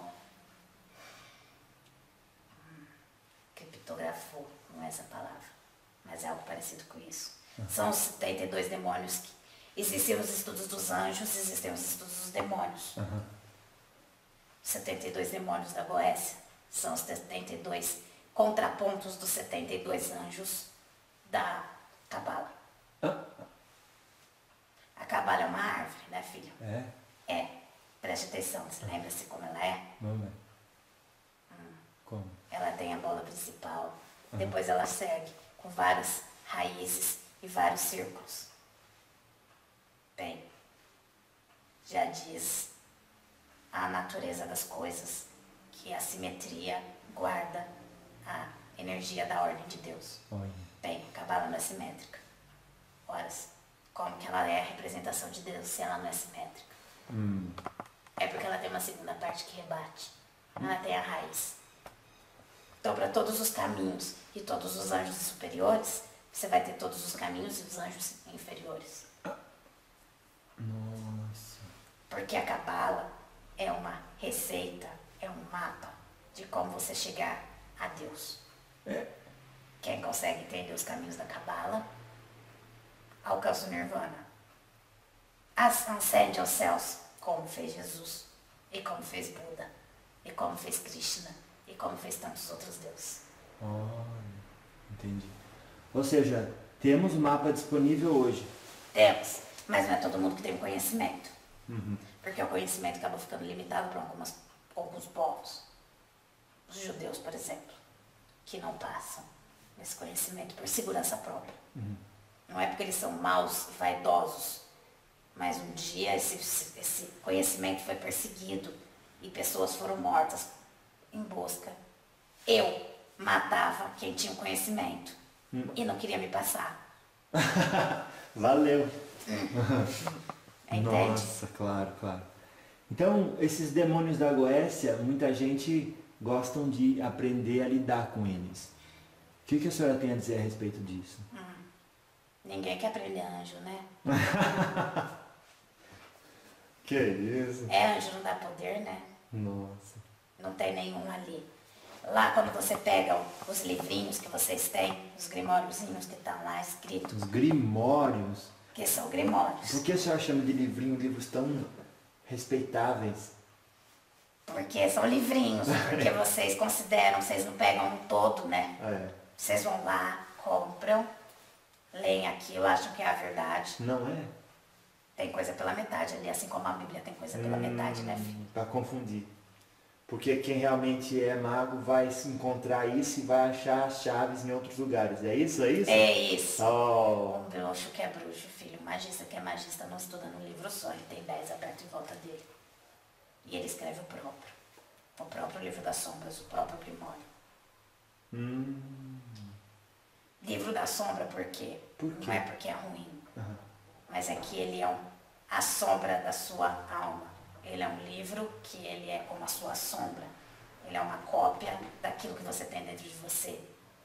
hum, criptografou, não é essa palavra, mas é algo parecido com isso. Uhum. São os setenta e dois demônios que... Existem os estudos dos anjos, existem os estudos dos demônios. Uhum. Os setenta e dois demônios da Goécia são os setenta e dois contrapontos dos setenta e dois anjos da Cabala. Ah. A Cabala é uma árvore, né, filho? É? É. Preste atenção, você lembra-se como ela é? Vamos ver. Hum. Como? Ela tem a bola principal, Uhum. depois ela segue com várias raízes e vários círculos. Bem, já diz a natureza das coisas que a simetria guarda a energia da ordem de Deus. Olha. Bem, a Cabala não é simétrica. Ora, como que ela é a representação de Deus se ela não é simétrica? Hum. É porque ela tem uma segunda parte que rebate. Ela tem a raiz. Então, para todos os caminhos e todos os anjos superiores, você vai ter todos os caminhos e os anjos inferiores. Nossa. Porque a Cabala é uma receita, é um mapa de como você chegar a Deus. É. Quem consegue entender os caminhos da Cabala, alcança o Nirvana. Ascende aos céus, como fez Jesus, e como fez Buda, e como fez Krishna, e como fez tantos outros deuses. Olha, entendi. Ou seja, temos o mapa disponível hoje. Temos, mas não é todo mundo que tem o conhecimento. Uhum. Porque o conhecimento acaba ficando limitado para algumas, alguns povos. Os judeus, por exemplo, que não passam esse conhecimento por segurança própria. Uhum. Não é porque eles são maus e vaidosos, mas um dia esse, esse conhecimento foi perseguido e pessoas foram mortas em busca. Eu matava quem tinha o conhecimento hum. e não queria me passar. Valeu. Entende? Nossa, claro, claro. Então, esses demônios da Goécia, muita gente gostam de aprender a lidar com eles. O que, que a senhora tem a dizer a respeito disso? Hum. Ninguém quer aprender anjo, né? Que isso? É, anjo não dá poder, né? Nossa. Não tem nenhum ali. Lá, quando você pega os livrinhos que vocês têm, os grimóriozinhos que estão lá escritos. Os grimórios? Que são grimórios. Por que a senhora chama de livrinho livros tão respeitáveis? Porque são livrinhos, porque vocês consideram, vocês não pegam um todo, né? É. Vocês vão lá, compram, leem aquilo, acham que é a verdade. Não é? Tem coisa pela metade ali, assim como a Bíblia tem coisa pela hum, metade, né, filho? Para confundir. Porque quem realmente é mago vai se encontrar isso e vai achar as chaves em outros lugares. É isso? É isso? É isso. Oh. Um bruxo que é bruxo, filho. Um magista que é magista não estuda num livro só. Ele tem dez abertos em volta dele. E ele escreve o próprio. O próprio livro das sombras, o próprio Grimório. Hum. Livro da sombra por quê? Por quê? Não é porque é ruim. Uhum. Mas é que ele é um, a sombra da sua alma. Ele é um livro que ele é como a sua sombra. Ele é uma cópia daquilo que você tem dentro de você.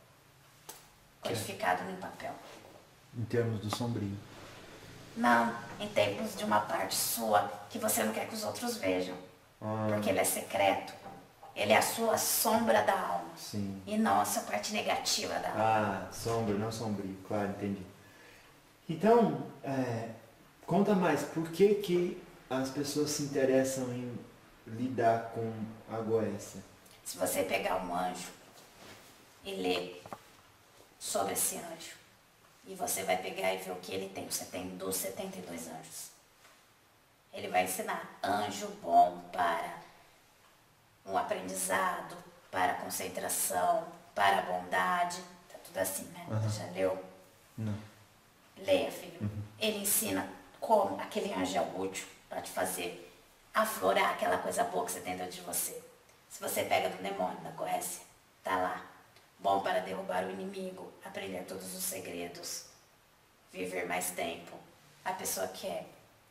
Codificado no papel. Em termos do sombrio. Não, em termos de uma parte sua que você não quer que os outros vejam. Ah. Porque ele é secreto. Ele é a sua sombra da alma. Sim. E não a sua parte negativa da alma. Ah, sombra, não sombrio. Claro, entendi. Então, é, conta mais, por que que as pessoas se interessam em lidar com a Goécia? Se você pegar um anjo e ler sobre esse anjo, e você vai pegar e ver o que ele tem, você tem dos setenta e dois anjos. Ele vai ensinar anjo bom para um aprendizado, para concentração, para bondade, tá tudo assim, né? Uhum. Você já leu? Não. Leia, filho. Uhum. Ele ensina como aquele anjo é útil para te fazer aflorar aquela coisa boa que você tem dentro de você. Se você pega do demônio da Goécia, tá lá. Bom para derrubar o inimigo, aprender todos os segredos, viver mais tempo. A pessoa quer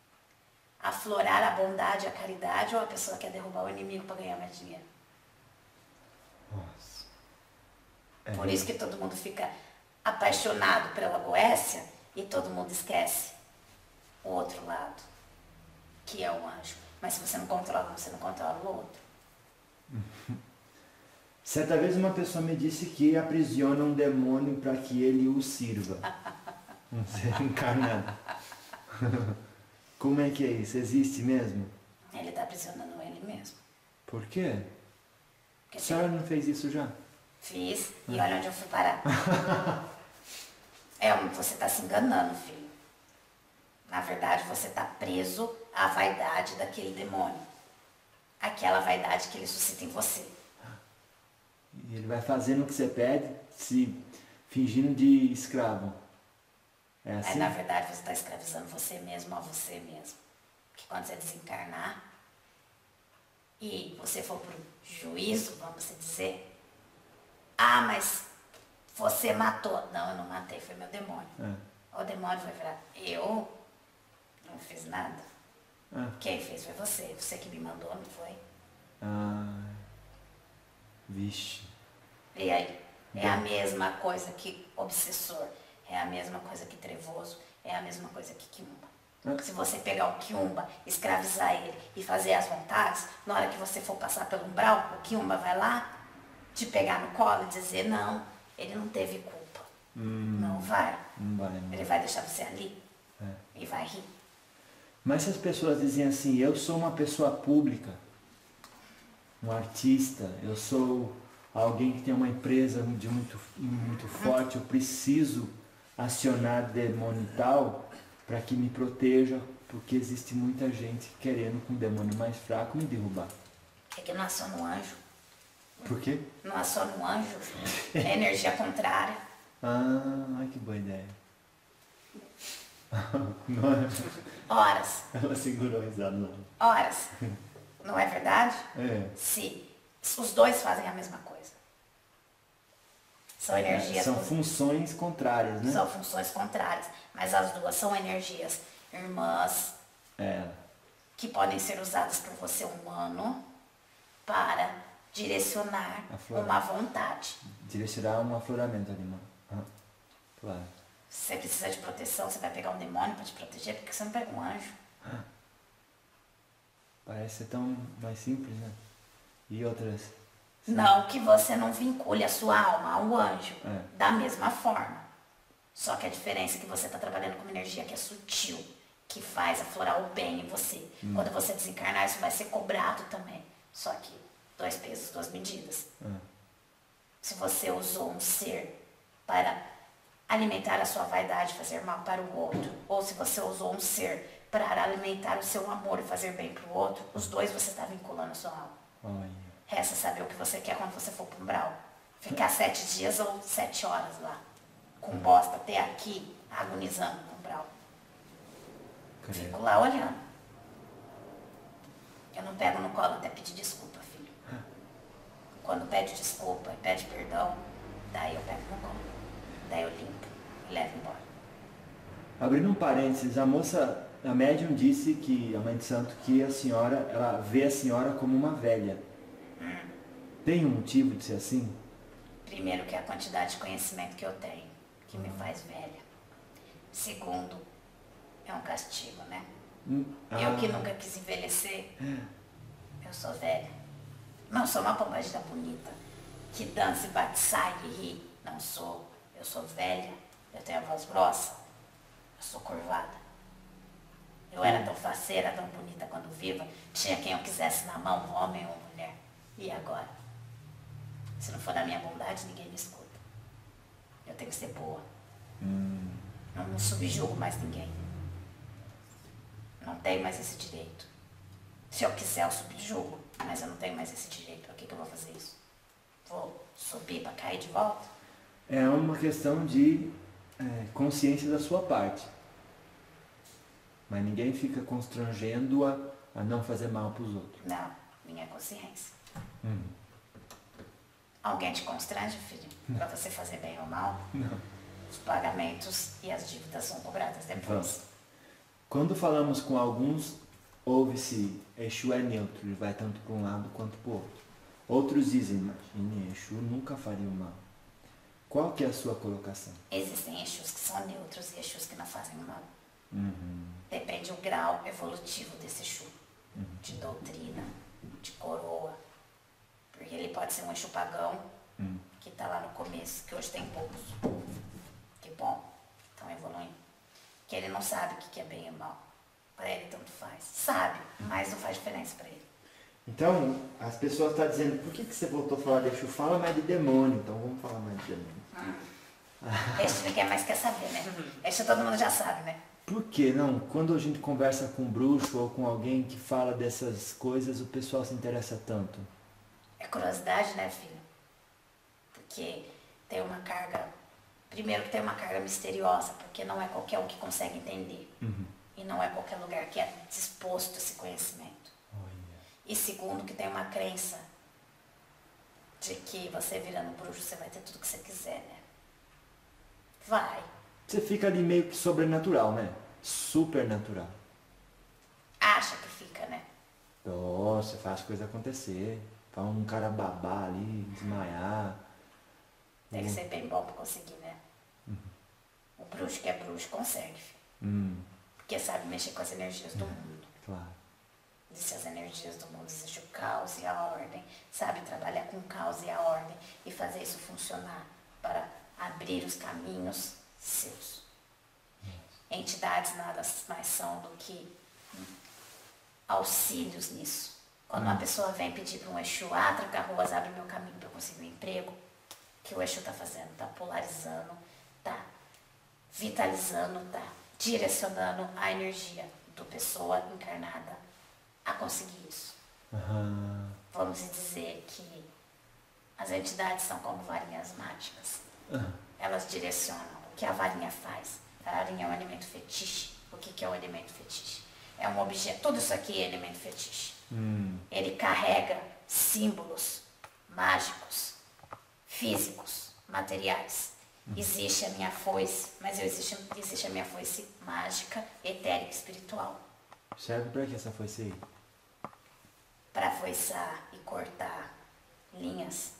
aflorar a bondade, a caridade, ou a pessoa quer derrubar o inimigo para ganhar mais dinheiro? Nossa. É Por isso que todo mundo fica apaixonado pela Goécia e todo mundo esquece o outro lado, que é o anjo. Mas se você não controla, você não controla o outro. Certa vez uma pessoa me disse que aprisiona um demônio para que ele o sirva. Um ser encarnado. Como é que é isso? Existe mesmo? Ele está aprisionando ele mesmo. Por quê? Porque a senhora não fez isso já? Fiz, e olha onde eu fui parar. É, você está se enganando, filho. Na verdade, você está preso à vaidade daquele demônio. Aquela vaidade que ele suscita em você. E ele vai fazendo o que você pede, se fingindo de escravo. É assim? Aí, na verdade, você está escravizando você mesmo a você mesmo. Porque quando você desencarnar e você for para o juízo, vamos dizer, ah, mas você matou. Não, eu não matei, foi meu demônio. É. O demônio vai virar, eu não fiz nada. É. Quem fez foi você, você que me mandou, não foi? Ah. Ixi. E aí? É a Bom. mesma coisa que obsessor, é a mesma coisa que trevoso, é a mesma coisa que quiumba. Ah. Se você pegar o quiumba, escravizar ele e fazer as vontades, na hora que você for passar pelo umbral, o quiumba vai lá te pegar no colo e dizer, não, ele não teve culpa. Hum, Não vai. não vai, não. Ele vai deixar você ali É. e vai rir. Mas se as pessoas dizem assim, eu sou uma pessoa pública, um artista, eu sou alguém que tem uma empresa de muito, muito forte, eu preciso acionar demônio tal para que me proteja, porque existe muita gente querendo com um demônio mais fraco me derrubar. É que não aciona o anjo. Por quê? Não aciona o anjo. É energia contrária. Ah, ai que boa ideia. Não é? Horas. Ela segurou a risada lá. Horas. Não é verdade? É. Se os dois fazem a mesma coisa. São energias. São funções contrárias, né? São funções contrárias. Mas as duas são energias irmãs É. que podem ser usadas por você humano para direcionar Aflorar. uma vontade. Direcionar um afloramento animal. Ah, claro. Se você precisa de proteção, você vai pegar um demônio para te proteger, porque você não pega um anjo. Parece ser tão mais simples, né? E outras. Não que você não vincule a sua alma ao anjo É. da mesma forma. Só que a diferença é que você está trabalhando com uma energia que é sutil, que faz aflorar o bem em você. Hum. Quando você desencarnar, isso vai ser cobrado também. Só que dois pesos, duas medidas. Ah, Se você usou um ser para alimentar a sua vaidade e fazer mal para o outro, ou se você usou um ser para alimentar o seu amor e fazer bem para o outro, os dois você está vinculando a sua alma. olha. Resta saber o que você quer quando você for para o umbral. Ficar sete dias ou sete horas lá, com bosta até aqui, agonizando no umbral. Credo. Fico lá olhando. Eu não pego no colo até pedir desculpa, filho. Quando pede desculpa e pede perdão, daí eu pego no colo. Daí eu limpo e levo embora. Abrindo um parênteses, a moça, a médium disse que, a mãe de santo, que a senhora, ela vê a senhora como uma velha. Tem um motivo de ser assim? Primeiro que é a quantidade de conhecimento que eu tenho, que me faz velha. Segundo, é um castigo, né? Hum, Eu que ah, nunca quis envelhecer, eu sou velha. Não sou uma pombagira bonita, que dança e bate sai e ri. Não sou. Eu sou velha, eu tenho a voz grossa, eu sou curvada. Eu era tão faceira, tão bonita quando viva, tinha quem eu quisesse na mão, homem ou mulher. E agora? Se não for da minha bondade, ninguém me escuta. Eu tenho que ser boa. hum, Eu não subjugo mais ninguém. Não tenho mais esse direito. Se eu quiser, eu subjugo, mas eu não tenho mais esse direito. Por que, que eu vou fazer isso? Vou subir para cair de volta? é uma questão de é, consciência da sua parte. Mas ninguém fica constrangendo-a a não fazer mal para os outros. Não, minha consciência. Hum. Alguém te constrange, filho? Para você fazer bem ou mal? Não. Os pagamentos e as dívidas são cobradas depois. Vamos. Quando falamos com alguns, ouve-se Exu é neutro, ele vai tanto para um lado quanto para o outro. Outros dizem, imagine, Exu nunca faria o mal. Qual que é a sua colocação? Existem Exus que são neutros e Exus que não fazem mal. Uhum. Depende do grau evolutivo desse Exu. De doutrina, de coroa. Porque ele pode ser um Exu pagão, Hum. que está lá no começo, que hoje tem poucos. Que bom, estão evoluindo. Que ele não sabe o que que é bem e mal. Para ele tanto faz. Sabe, mas não faz diferença para ele. Então, as pessoas estão dizendo, por que, que você voltou a falar de Exu? Fala mais de demônio, então vamos falar mais de demônio. Esse ninguém mais quer saber, né? Esse todo mundo já sabe, né? Por que não? Quando a gente conversa com um bruxo ou com alguém que fala dessas coisas, o pessoal se interessa tanto? É curiosidade, né, filho? Porque tem uma carga. Primeiro que tem uma carga misteriosa, porque não é qualquer um que consegue entender. Uhum. E não é qualquer lugar que é disposto a esse conhecimento. Olha. E segundo que tem uma crença de que você virando bruxo, você vai ter tudo que você quiser, né? Vai. Você fica ali meio que sobrenatural, né? Supernatural. Acha que fica, né? Oh, você faz coisa acontecer. Pra um cara babar ali, desmaiar. Tem que ser bem bom pra conseguir, né? O bruxo que é bruxo consegue, filho. Hum, Porque sabe mexer com as energias do mundo. claro. Existem as energias do mundo, existe o caos e a ordem. Sabe trabalhar com o caos e a ordem e fazer isso funcionar para abrir os caminhos seus. Entidades nada mais são do que auxílios nisso. Quando uma pessoa vem pedir para um Exu, ah, tranca ruas, abre meu caminho para eu conseguir um emprego, o que o Exu está fazendo? Está polarizando, está vitalizando, está direcionando a energia do pessoa encarnada a conseguir isso. Aham. Vamos dizer que as entidades são como varinhas mágicas. Aham. Elas direcionam o que a varinha faz. A varinha é um elemento fetiche. O que que é um elemento fetiche? É um objeto. Tudo isso aqui é elemento fetiche. Hum, Ele carrega símbolos mágicos, físicos, materiais. Existe a minha foice, mas eu existe, existe a minha foice mágica, etérica e espiritual. serve pra que essa foice aí? Para foiçar e cortar linhas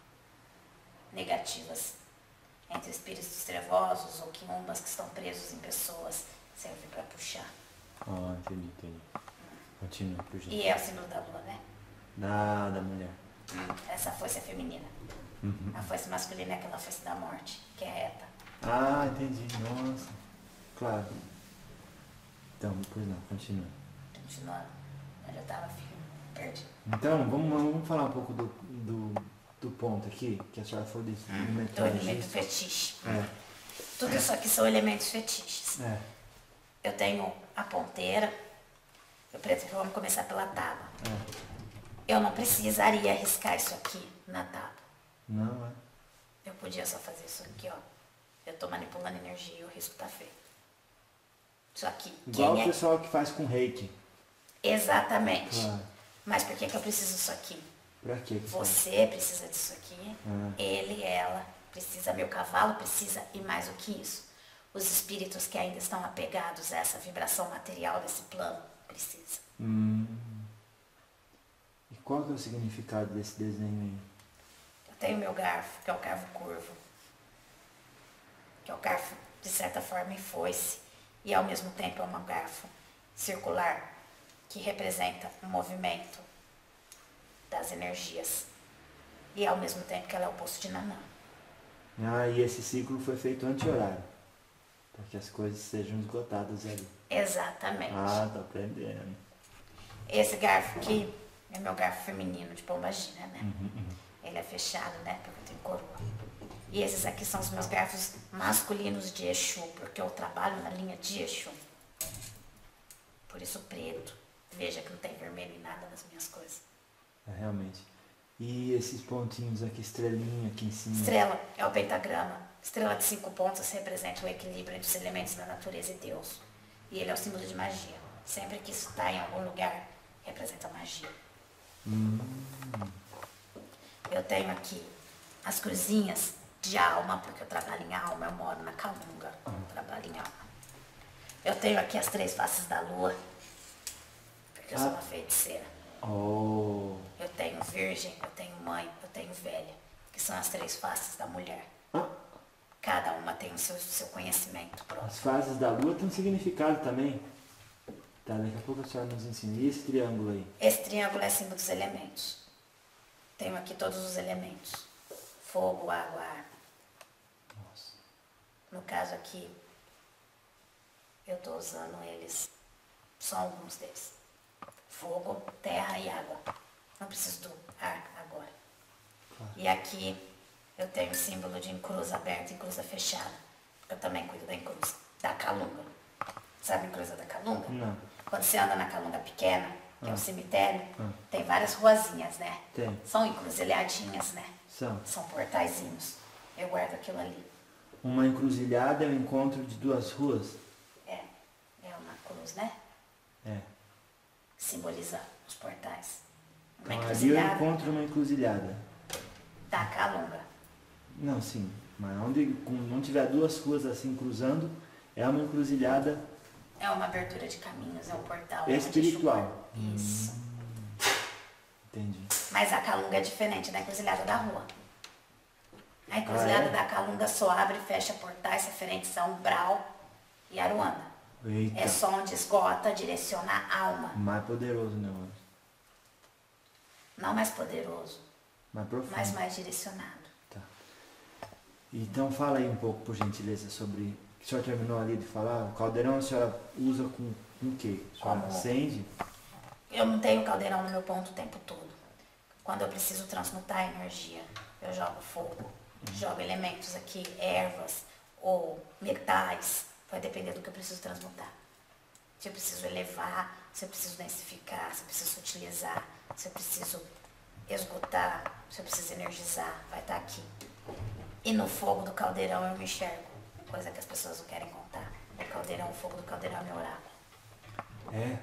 negativas entre espíritos trevosos ou quiumbas que estão presos em pessoas, serve para puxar. Ah, entendi, entendi. Continua, por gentileza. E é o símbolo da lua, né? Da, da mulher. Essa foice é feminina. Uhum. A foice masculina é aquela foice da morte, que é reta. Ah, entendi. Nossa. Claro. Então, pois não, continua. Continuando. Eu já estava perdido. Então, vamos, vamos falar um pouco do, do, do ponto aqui, que a senhora falou disso, do elemento Do elemento magista. fetiche. É, Tudo isso aqui são elementos fetiches. é. Eu tenho a ponteira. Eu pretendo que vamos começar pela tábua. É. Eu não precisaria arriscar isso aqui na tábua. Não, é. Eu podia só fazer isso aqui, ó. Eu tô manipulando energia e o risco tá feio. Isso aqui. Igual Quem o é? pessoal que faz com reiki. Exatamente. Claro. Mas por que que eu preciso disso aqui? Pra quê que faz? Você precisa disso aqui. Ah. Ele, ela, precisa. Meu cavalo precisa. E mais do que isso. Os espíritos que ainda estão apegados a essa vibração material desse plano precisam. Hum. E qual que é o significado desse desenho aí? Eu tenho meu garfo, que é o garfo curvo. Que é o garfo, de certa forma, em foice. E ao mesmo tempo é um garfo circular, que representa um movimento das energias. E ao mesmo tempo que ela é o oposto de Nanã. Ah, e esse ciclo foi feito anti-horário. Para que as coisas sejam esgotadas ali. Exatamente. Ah, tô aprendendo. Esse garfo aqui é meu garfo feminino de Pombagira, né? Ele é fechado, né? Porque eu tenho coroa. E esses aqui são os meus garfos masculinos de Exu, porque eu trabalho na linha de Exu. Por isso preto. Veja que não tem vermelho em nada nas minhas coisas. É, realmente. E esses pontinhos aqui, estrelinha aqui em cima. Estrela é o pentagrama. Estrela de cinco pontas representa o equilíbrio entre os elementos da natureza e Deus. E ele é o símbolo de magia. Sempre que isso está em algum lugar, representa magia. Hum. Eu tenho aqui as cruzinhas de alma, porque eu trabalho em alma, eu moro na Calunga, eu trabalho em alma. Eu tenho aqui as três faces da lua, porque eu sou uma feiticeira. Oh. Eu tenho virgem, eu tenho mãe, eu tenho velha, que são as três faces da mulher. Ah, Cada uma tem o seu, seu conhecimento as próprio. fases da lua têm um significado também. Tá, daqui a pouco a senhora nos ensina. E esse triângulo aí? Esse triângulo é símbolo dos elementos. Tenho aqui todos os elementos. Fogo, água, ar. Nossa. No caso aqui, eu estou usando eles, só alguns deles. Fogo, terra e água. Não preciso do ar agora. Claro. E aqui eu tenho o símbolo de encruza aberta e encruza fechada. Porque eu também cuido da encruza, da calunga. Sabe a encruza da calunga? Não. Quando você anda na calunga pequena, que é um cemitério, Ah. tem várias ruazinhas, né? Tem. São encruzilhadinhas, né? São. São portaizinhos. Eu guardo aquilo ali. Uma encruzilhada é o encontro de duas ruas? É, é uma cruz, né? É. Que simboliza os portais. Uma Então ali eu encruzilhada encontro uma encruzilhada. da calunga. Não, sim. Mas onde não tiver duas ruas assim cruzando, é uma encruzilhada É uma abertura de caminhos, é um portal. é onde espiritual. Exu- Isso. Entendi. Mas a Calunga é diferente da encruzilhada da rua. A encruzilhada Ah, é? da Calunga só abre e fecha portais referentes a Umbral e Aruanda. Eita. É só onde esgota, direciona a alma. Mais poderoso o negócio. Não mais poderoso, Mais profundo. mas mais direcionado. Tá. Então fala aí um pouco, por gentileza, sobre... A senhora terminou ali de falar, o caldeirão a senhora usa com, com o quê? A senhora Como- acende? Eu não tenho caldeirão no meu ponto o tempo todo. Quando eu preciso transmutar energia, eu jogo fogo, jogo elementos aqui, ervas ou metais, vai depender do que eu preciso transmutar. Se eu preciso elevar, se eu preciso densificar, se eu preciso utilizar, se eu preciso esgotar, se eu preciso energizar, vai estar aqui. E no fogo do caldeirão eu me enxergo, coisa que as pessoas não querem contar. O caldeirão, o fogo do caldeirão é meu oráculo. É.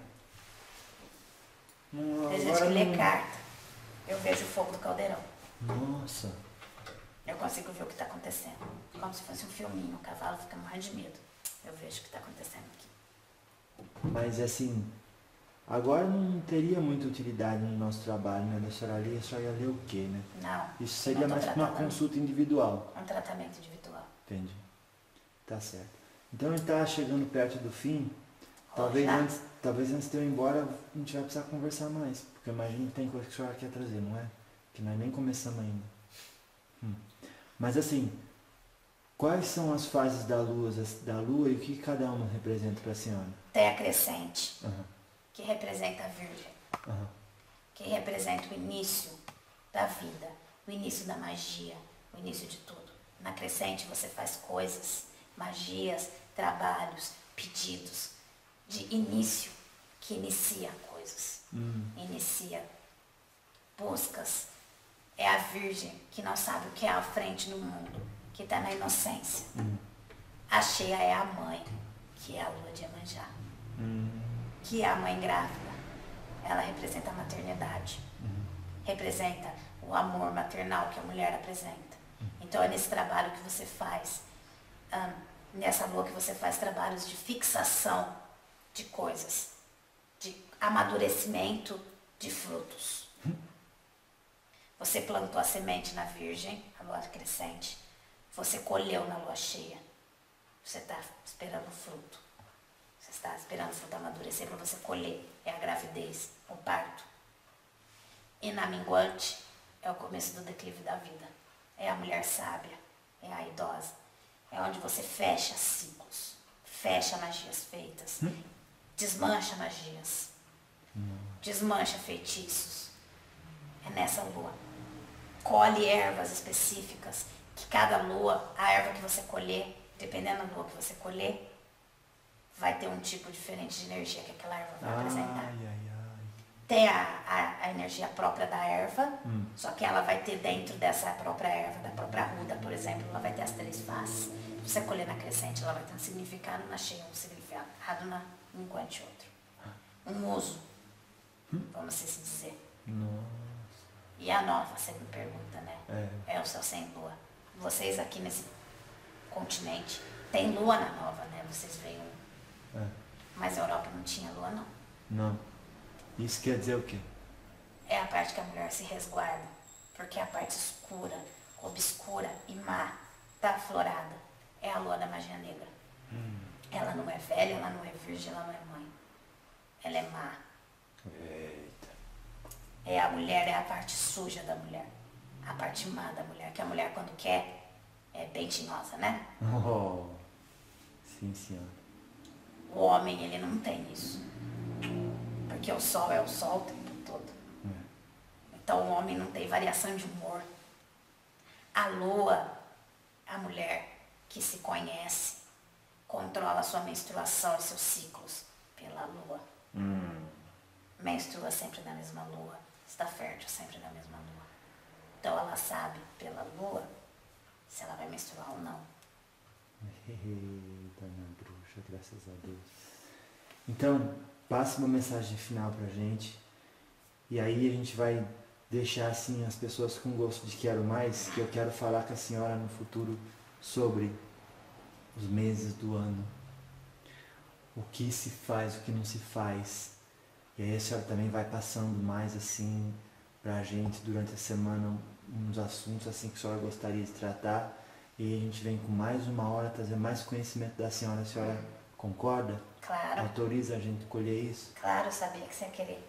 Não, Tem gente agora que lê não- carta, eu vejo o fogo do caldeirão. Nossa. Eu consigo ver o que está acontecendo. Como se fosse um filminho, o cavalo fica morrendo de medo. Eu vejo o que está acontecendo aqui. Mas assim, agora não teria muita utilidade no nosso trabalho, né? Da senhora ler, a senhora ia ler o quê, né? Não. Isso seria eu não mais tô para uma tratando- consulta individual. Um tratamento individual. Entendi. Tá certo. Então a gente tá chegando perto do fim. Ó, Talvez já. antes, talvez antes de eu ir embora, a gente vai precisar conversar mais. Porque eu imagino que tem coisa que a senhora quer trazer, não é? Que nós nem começamos ainda. Hum. Mas assim, quais são as fases da lua, da lua e o que cada uma representa para a senhora? Tem a crescente, Aham, que representa a virgem, aham. que representa o início da vida, o início da magia, o início de tudo. Na crescente você faz coisas, magias, trabalhos, pedidos de início, que inicia coisas. Hum. Inicia buscas. É a virgem que não sabe o que é à frente no mundo, que está na inocência. Hum. A cheia é a mãe, que é a lua de Iemanjá, Hum. que é a mãe grávida. Ela representa a maternidade, representa o amor maternal que a mulher apresenta. Então é nesse trabalho que você faz, ah, nessa lua que você faz trabalhos de fixação de coisas, de amadurecimento de frutos. Você plantou a semente na virgem, a lua crescente, você colheu na lua cheia. Você está esperando o fruto. Você está esperando o fruto amadurecer para você colher. É a gravidez, o parto. E na minguante é o começo do declive da vida. É a mulher sábia, é a idosa. É onde você fecha ciclos, fecha magias feitas, desmancha magias, desmancha feitiços. É nessa lua. Colhe ervas específicas, que cada lua, a erva que você colher, dependendo da lua que você colher, vai ter um tipo diferente de energia que aquela erva vai apresentar. Ai, ai, ai. Tem a, a, a energia própria da erva, Hum. só que ela vai ter dentro dessa própria erva, da própria ruda, por exemplo, ela vai ter as três faces. Se você colher na crescente, ela vai ter um significado na cheia, um significado na minguante outro. Um uso, vamos assim dizer. Nossa. E a nova, você me pergunta, né? É. É o céu sem lua. Vocês aqui nesse continente, tem lua na nova, né? Vocês veem um... É. Mas a Europa não tinha lua, não. Não. Isso quer dizer o quê? É a parte que a mulher se resguarda, porque é a parte escura, obscura e má da aflorada. É a lua da magia negra. Hum. Ela não é velha, ela não é virgem, ela não é mãe. Ela é má. Eita. É a mulher, é a parte suja da mulher. A parte má da mulher, que a mulher quando quer é bem tinhosa, né? Oh. Sim, senhora. O homem, ele não tem isso. Porque o sol é o sol o tempo todo. É. Então o homem não tem variação de humor. A lua, a mulher que se conhece, controla a sua menstruação e seus ciclos pela lua. Hum. Menstrua sempre na mesma lua. Está fértil sempre na mesma lua. Então ela sabe pela lua se ela vai menstruar ou não. Eita, minha bruxa, graças a Deus. Então, passe uma mensagem final pra gente. E aí a gente vai deixar assim as pessoas com gosto de quero mais, que eu quero falar com a senhora no futuro sobre os meses do ano. O que se faz, o que não se faz. E aí a senhora também vai passando mais assim pra gente durante a semana uns assuntos assim que a senhora gostaria de tratar. E a gente vem com mais uma hora trazer mais conhecimento da senhora. A senhora concorda? Claro, Autoriza a gente colher isso? claro, eu sabia que você ia querer.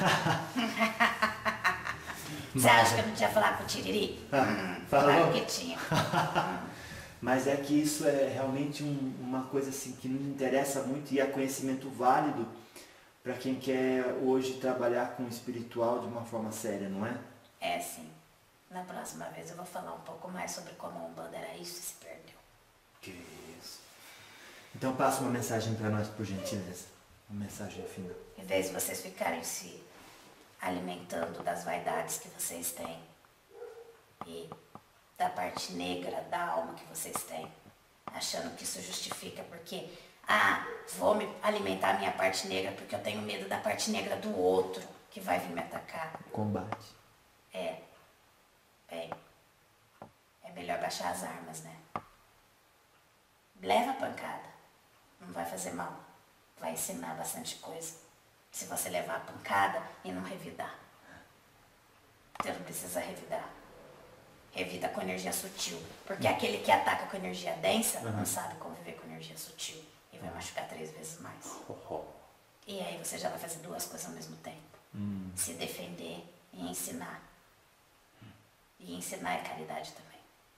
Você Mas- acha que eu não tinha falar com o Tiriri? Hum, falou. Claro que tinha. Mas é que isso é realmente um- uma coisa assim que nos interessa muito e é conhecimento válido para quem quer hoje trabalhar com o espiritual de uma forma séria, não é? É sim. Na próxima vez eu vou falar um pouco mais sobre como a Umbanda era isso e se perdeu. Que isso. Então passa uma mensagem para nós, por gentileza. Uma mensagem final. Em vez de vocês ficarem se alimentando das vaidades que vocês têm e da parte negra da alma que vocês têm, achando que isso justifica porque, ah, vou me alimentar a minha parte negra porque eu tenho medo da parte negra do outro que vai vir me atacar. Combate. É, bem, é melhor baixar as armas, né? Leva a pancada, não vai fazer mal, vai ensinar bastante coisa. Se você levar a pancada e não revidar. Você não precisa revidar. Revida com energia sutil, porque aquele que ataca com energia densa não sabe conviver com energia sutil e vai machucar três vezes mais. E aí você já vai fazer duas coisas ao mesmo tempo. Hum. Se defender e ensinar. E ensinar é caridade também.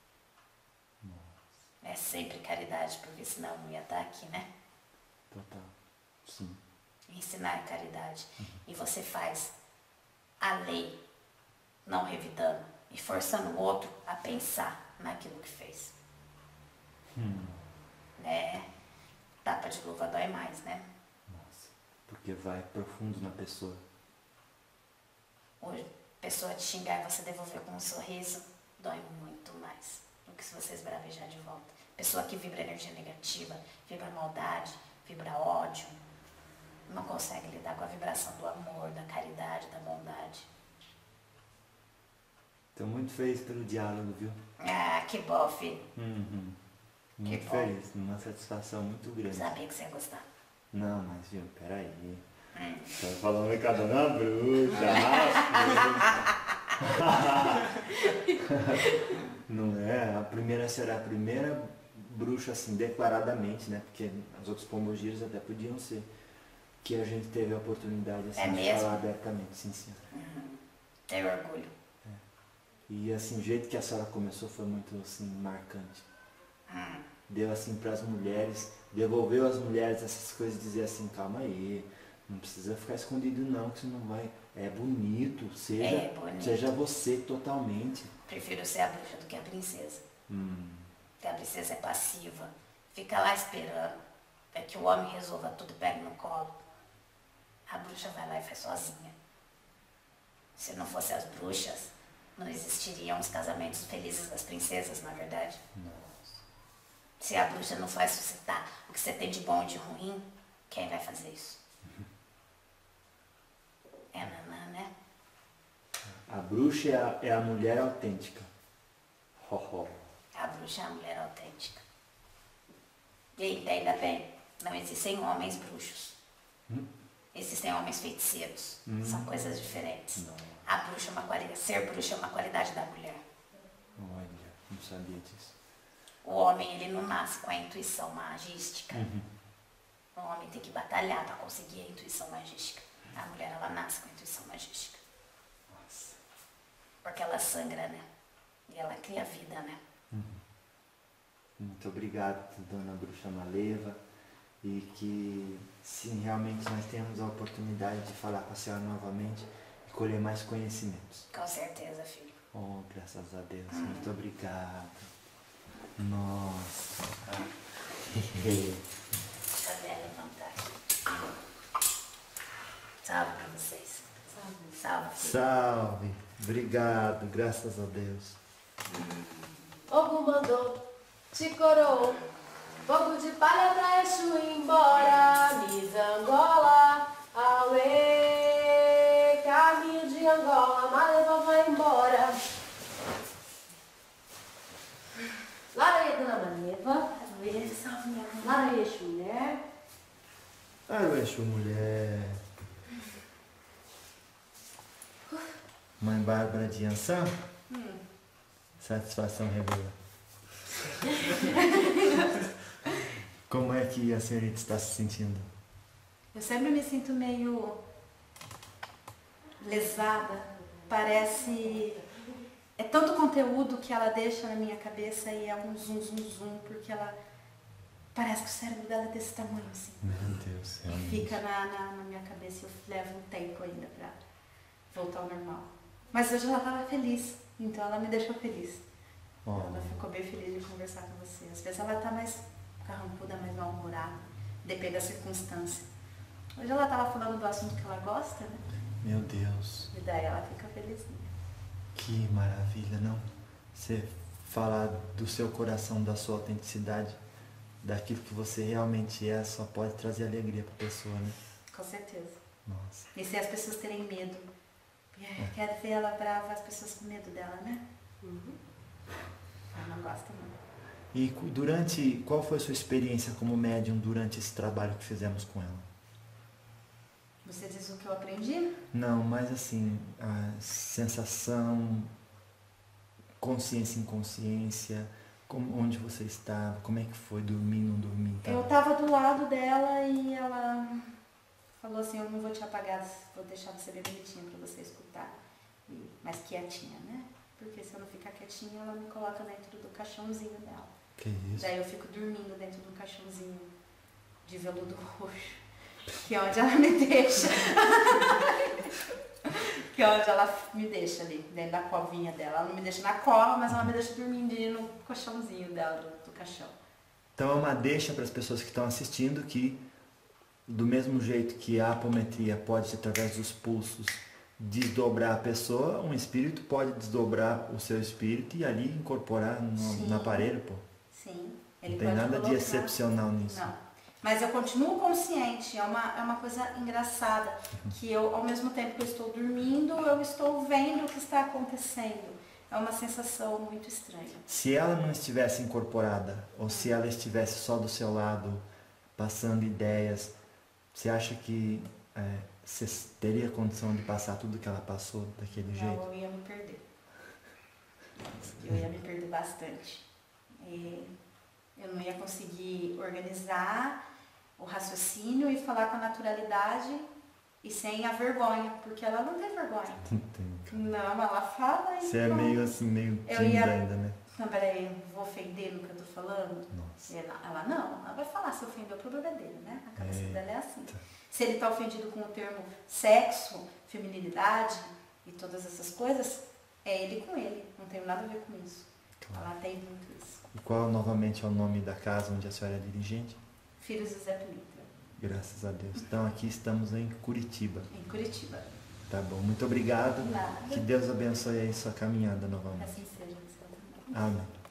É sempre caridade, porque senão não ia estar aqui, né? Total. Sim. Ensinar é caridade. E você faz a lei, não revidando, e forçando o outro a pensar naquilo que fez. Hum. Né? Tapa de luva dói mais, né? Nossa. Porque vai profundo na pessoa. Hoje, pessoa te xingar e você devolver com um sorriso, dói muito mais do que se você esbravejar de volta. Pessoa que vibra energia negativa, vibra maldade, vibra ódio, não consegue lidar com a vibração do amor, da caridade, da bondade. Estou muito feliz pelo diálogo, viu? Ah, que bom, filho. Uhum. Muito bom. feliz, uma satisfação muito grande. Sabia que você ia gostar. Não, mas viu, peraí. Hum. Tá falando que cada uma bruxa, não é? A primeira será a primeira bruxa assim, declaradamente, né? Porque as outras pombogiras até podiam ser. Que a gente teve a oportunidade assim, É de mesmo? falar abertamente, sim, senhora. Uhum. Tenho orgulho. E assim, o jeito que a senhora começou foi muito assim, marcante. Hum. Deu assim para as mulheres, devolveu às mulheres essas coisas, dizer assim, calma aí, não precisa ficar escondido não, que você não vai. É bonito, seja, É bonito. seja você totalmente. Prefiro ser a bruxa do que a princesa. Hum, Porque a princesa é passiva, fica lá esperando, é que o homem resolva tudo e pegue no colo. A bruxa vai lá e faz sozinha. Se não fosse as bruxas, não existiriam os casamentos felizes das princesas, na verdade. nossa. Se a bruxa não faz suscitar o que você tem de bom e de ruim, quem vai fazer isso? É nanã, né? A bruxa é a, é a mulher autêntica. Ho, ho. A bruxa é a mulher autêntica. E entenda bem, não existem homens bruxos. Hum? Existem homens feiticeiros. Hum. São coisas diferentes. Não. A bruxa é uma qualidade, ser bruxa é uma qualidade da mulher. Olha, não sabia disso. O homem, ele não nasce com a intuição magística. Uhum. O homem tem que batalhar para conseguir a intuição magística. A mulher, ela nasce com a intuição magística. Nossa. Porque ela sangra, né? E ela cria vida, né? Muito obrigado, dona Bruxa Maleva. E que sim, realmente nós temos a oportunidade de falar com a senhora novamente e colher mais conhecimentos. Com certeza, filho. Oh, graças a Deus. Muito obrigado. Nossa. Deixa eu ver levantar aqui. Salve pra vocês. Salve, filho. Salve. Obrigado, graças a Deus. Ogum mandou, te coroou, fogo de palha pra Exu ir embora, Mizangola, Aue, caminho de Angola, Maleva vai embora. Lareia, dona Maleva, Salve, minha mãe. Lareia, Exu, mulher. Ah, eu acho mulher. Mãe Bárbara de Ançã? Hum. Satisfação revela. Como é que a senhorita está se sentindo? Eu sempre me sinto meio lesada. Parece... É tanto conteúdo que ela deixa na minha cabeça e é um zum, zum, zum, porque ela... Parece que o cérebro dela é desse tamanho, assim. Meu Deus, realmente. Fica na, na, na minha cabeça e eu levo um tempo ainda pra voltar ao normal. Mas hoje ela estava feliz, então ela me deixou feliz. Oh. Ela ficou bem feliz de conversar com você. Às vezes ela tá mais carrancuda, mais mal-humorada, depende da circunstância. Hoje ela estava falando do assunto que ela gosta, né? Meu Deus. E daí ela fica feliz. Que maravilha, não? Você falar do seu coração, da sua autenticidade, daquilo que você realmente é, só pode trazer alegria pra pessoa, né? Com certeza. Nossa. E se as pessoas terem medo. É. Quero ver ela brava, as pessoas com medo dela, né? Uhum. Ela não gosta, não. E durante, qual foi a sua experiência como médium durante esse trabalho que fizemos com ela? Você diz o que eu aprendi? Não, mas assim, a sensação, consciência, inconsciência, como, onde você estava, como é que foi, dormir, não dormir? Tá? Eu tava do lado dela e ela falou assim, eu não vou te apagar, vou deixar você bem bonitinha pra você escutar. E, mas quietinha, né? Porque se eu não ficar quietinha, ela me coloca dentro do caixãozinho dela. Que isso? Daí eu fico dormindo dentro do caixãozinho de veludo roxo, que é onde ela me deixa. Que é onde ela me deixa ali, dentro da covinha dela. Ela não me deixa na cova, mas ela me deixa dormindo no colchãozinho dela, do, do caixão. Então é uma deixa para as pessoas que estão assistindo que, do mesmo jeito que a apometria pode, através dos pulsos, desdobrar a pessoa, um espírito pode desdobrar o seu espírito e ali incorporar no, no aparelho, pô. Sim. Ele Não tem pode nada de colocar... excepcional nisso. Não. Mas eu continuo consciente, é uma, é uma coisa engraçada, que eu, ao mesmo tempo que eu estou dormindo, eu estou vendo o que está acontecendo. É uma sensação muito estranha. Se ela não estivesse incorporada, ou se ela estivesse só do seu lado, passando ideias, você acha que é, você teria condição de passar tudo que ela passou daquele Não, jeito? eu ia me perder. Eu ia me perder bastante. E eu não ia conseguir organizar o raciocínio e falar com a naturalidade e sem a vergonha, porque ela não tem vergonha. Não tem. Não, ela fala e Você é pronto. meio assim, meio Eu tímida ia- ainda, né? Não, peraí, eu vou ofender no que eu tô falando? Nossa. Ela, ela não, ela vai falar se ofendeu, o problema é dele, né? A cabeça Eita. dela é assim. Se ele tá ofendido com o termo sexo, feminilidade e todas essas coisas, é ele com ele, não tem nada a ver com isso. Claro. Ela tem muito isso. E qual novamente é o nome da casa onde a senhora é dirigente? Filhos do Zé Pilintra, Graças a Deus. Então aqui estamos em Curitiba. em Curitiba. Tá bom, muito obrigado. Nada. Que Deus abençoe aí sua caminhada novamente. Assim seja no céu também. Amém.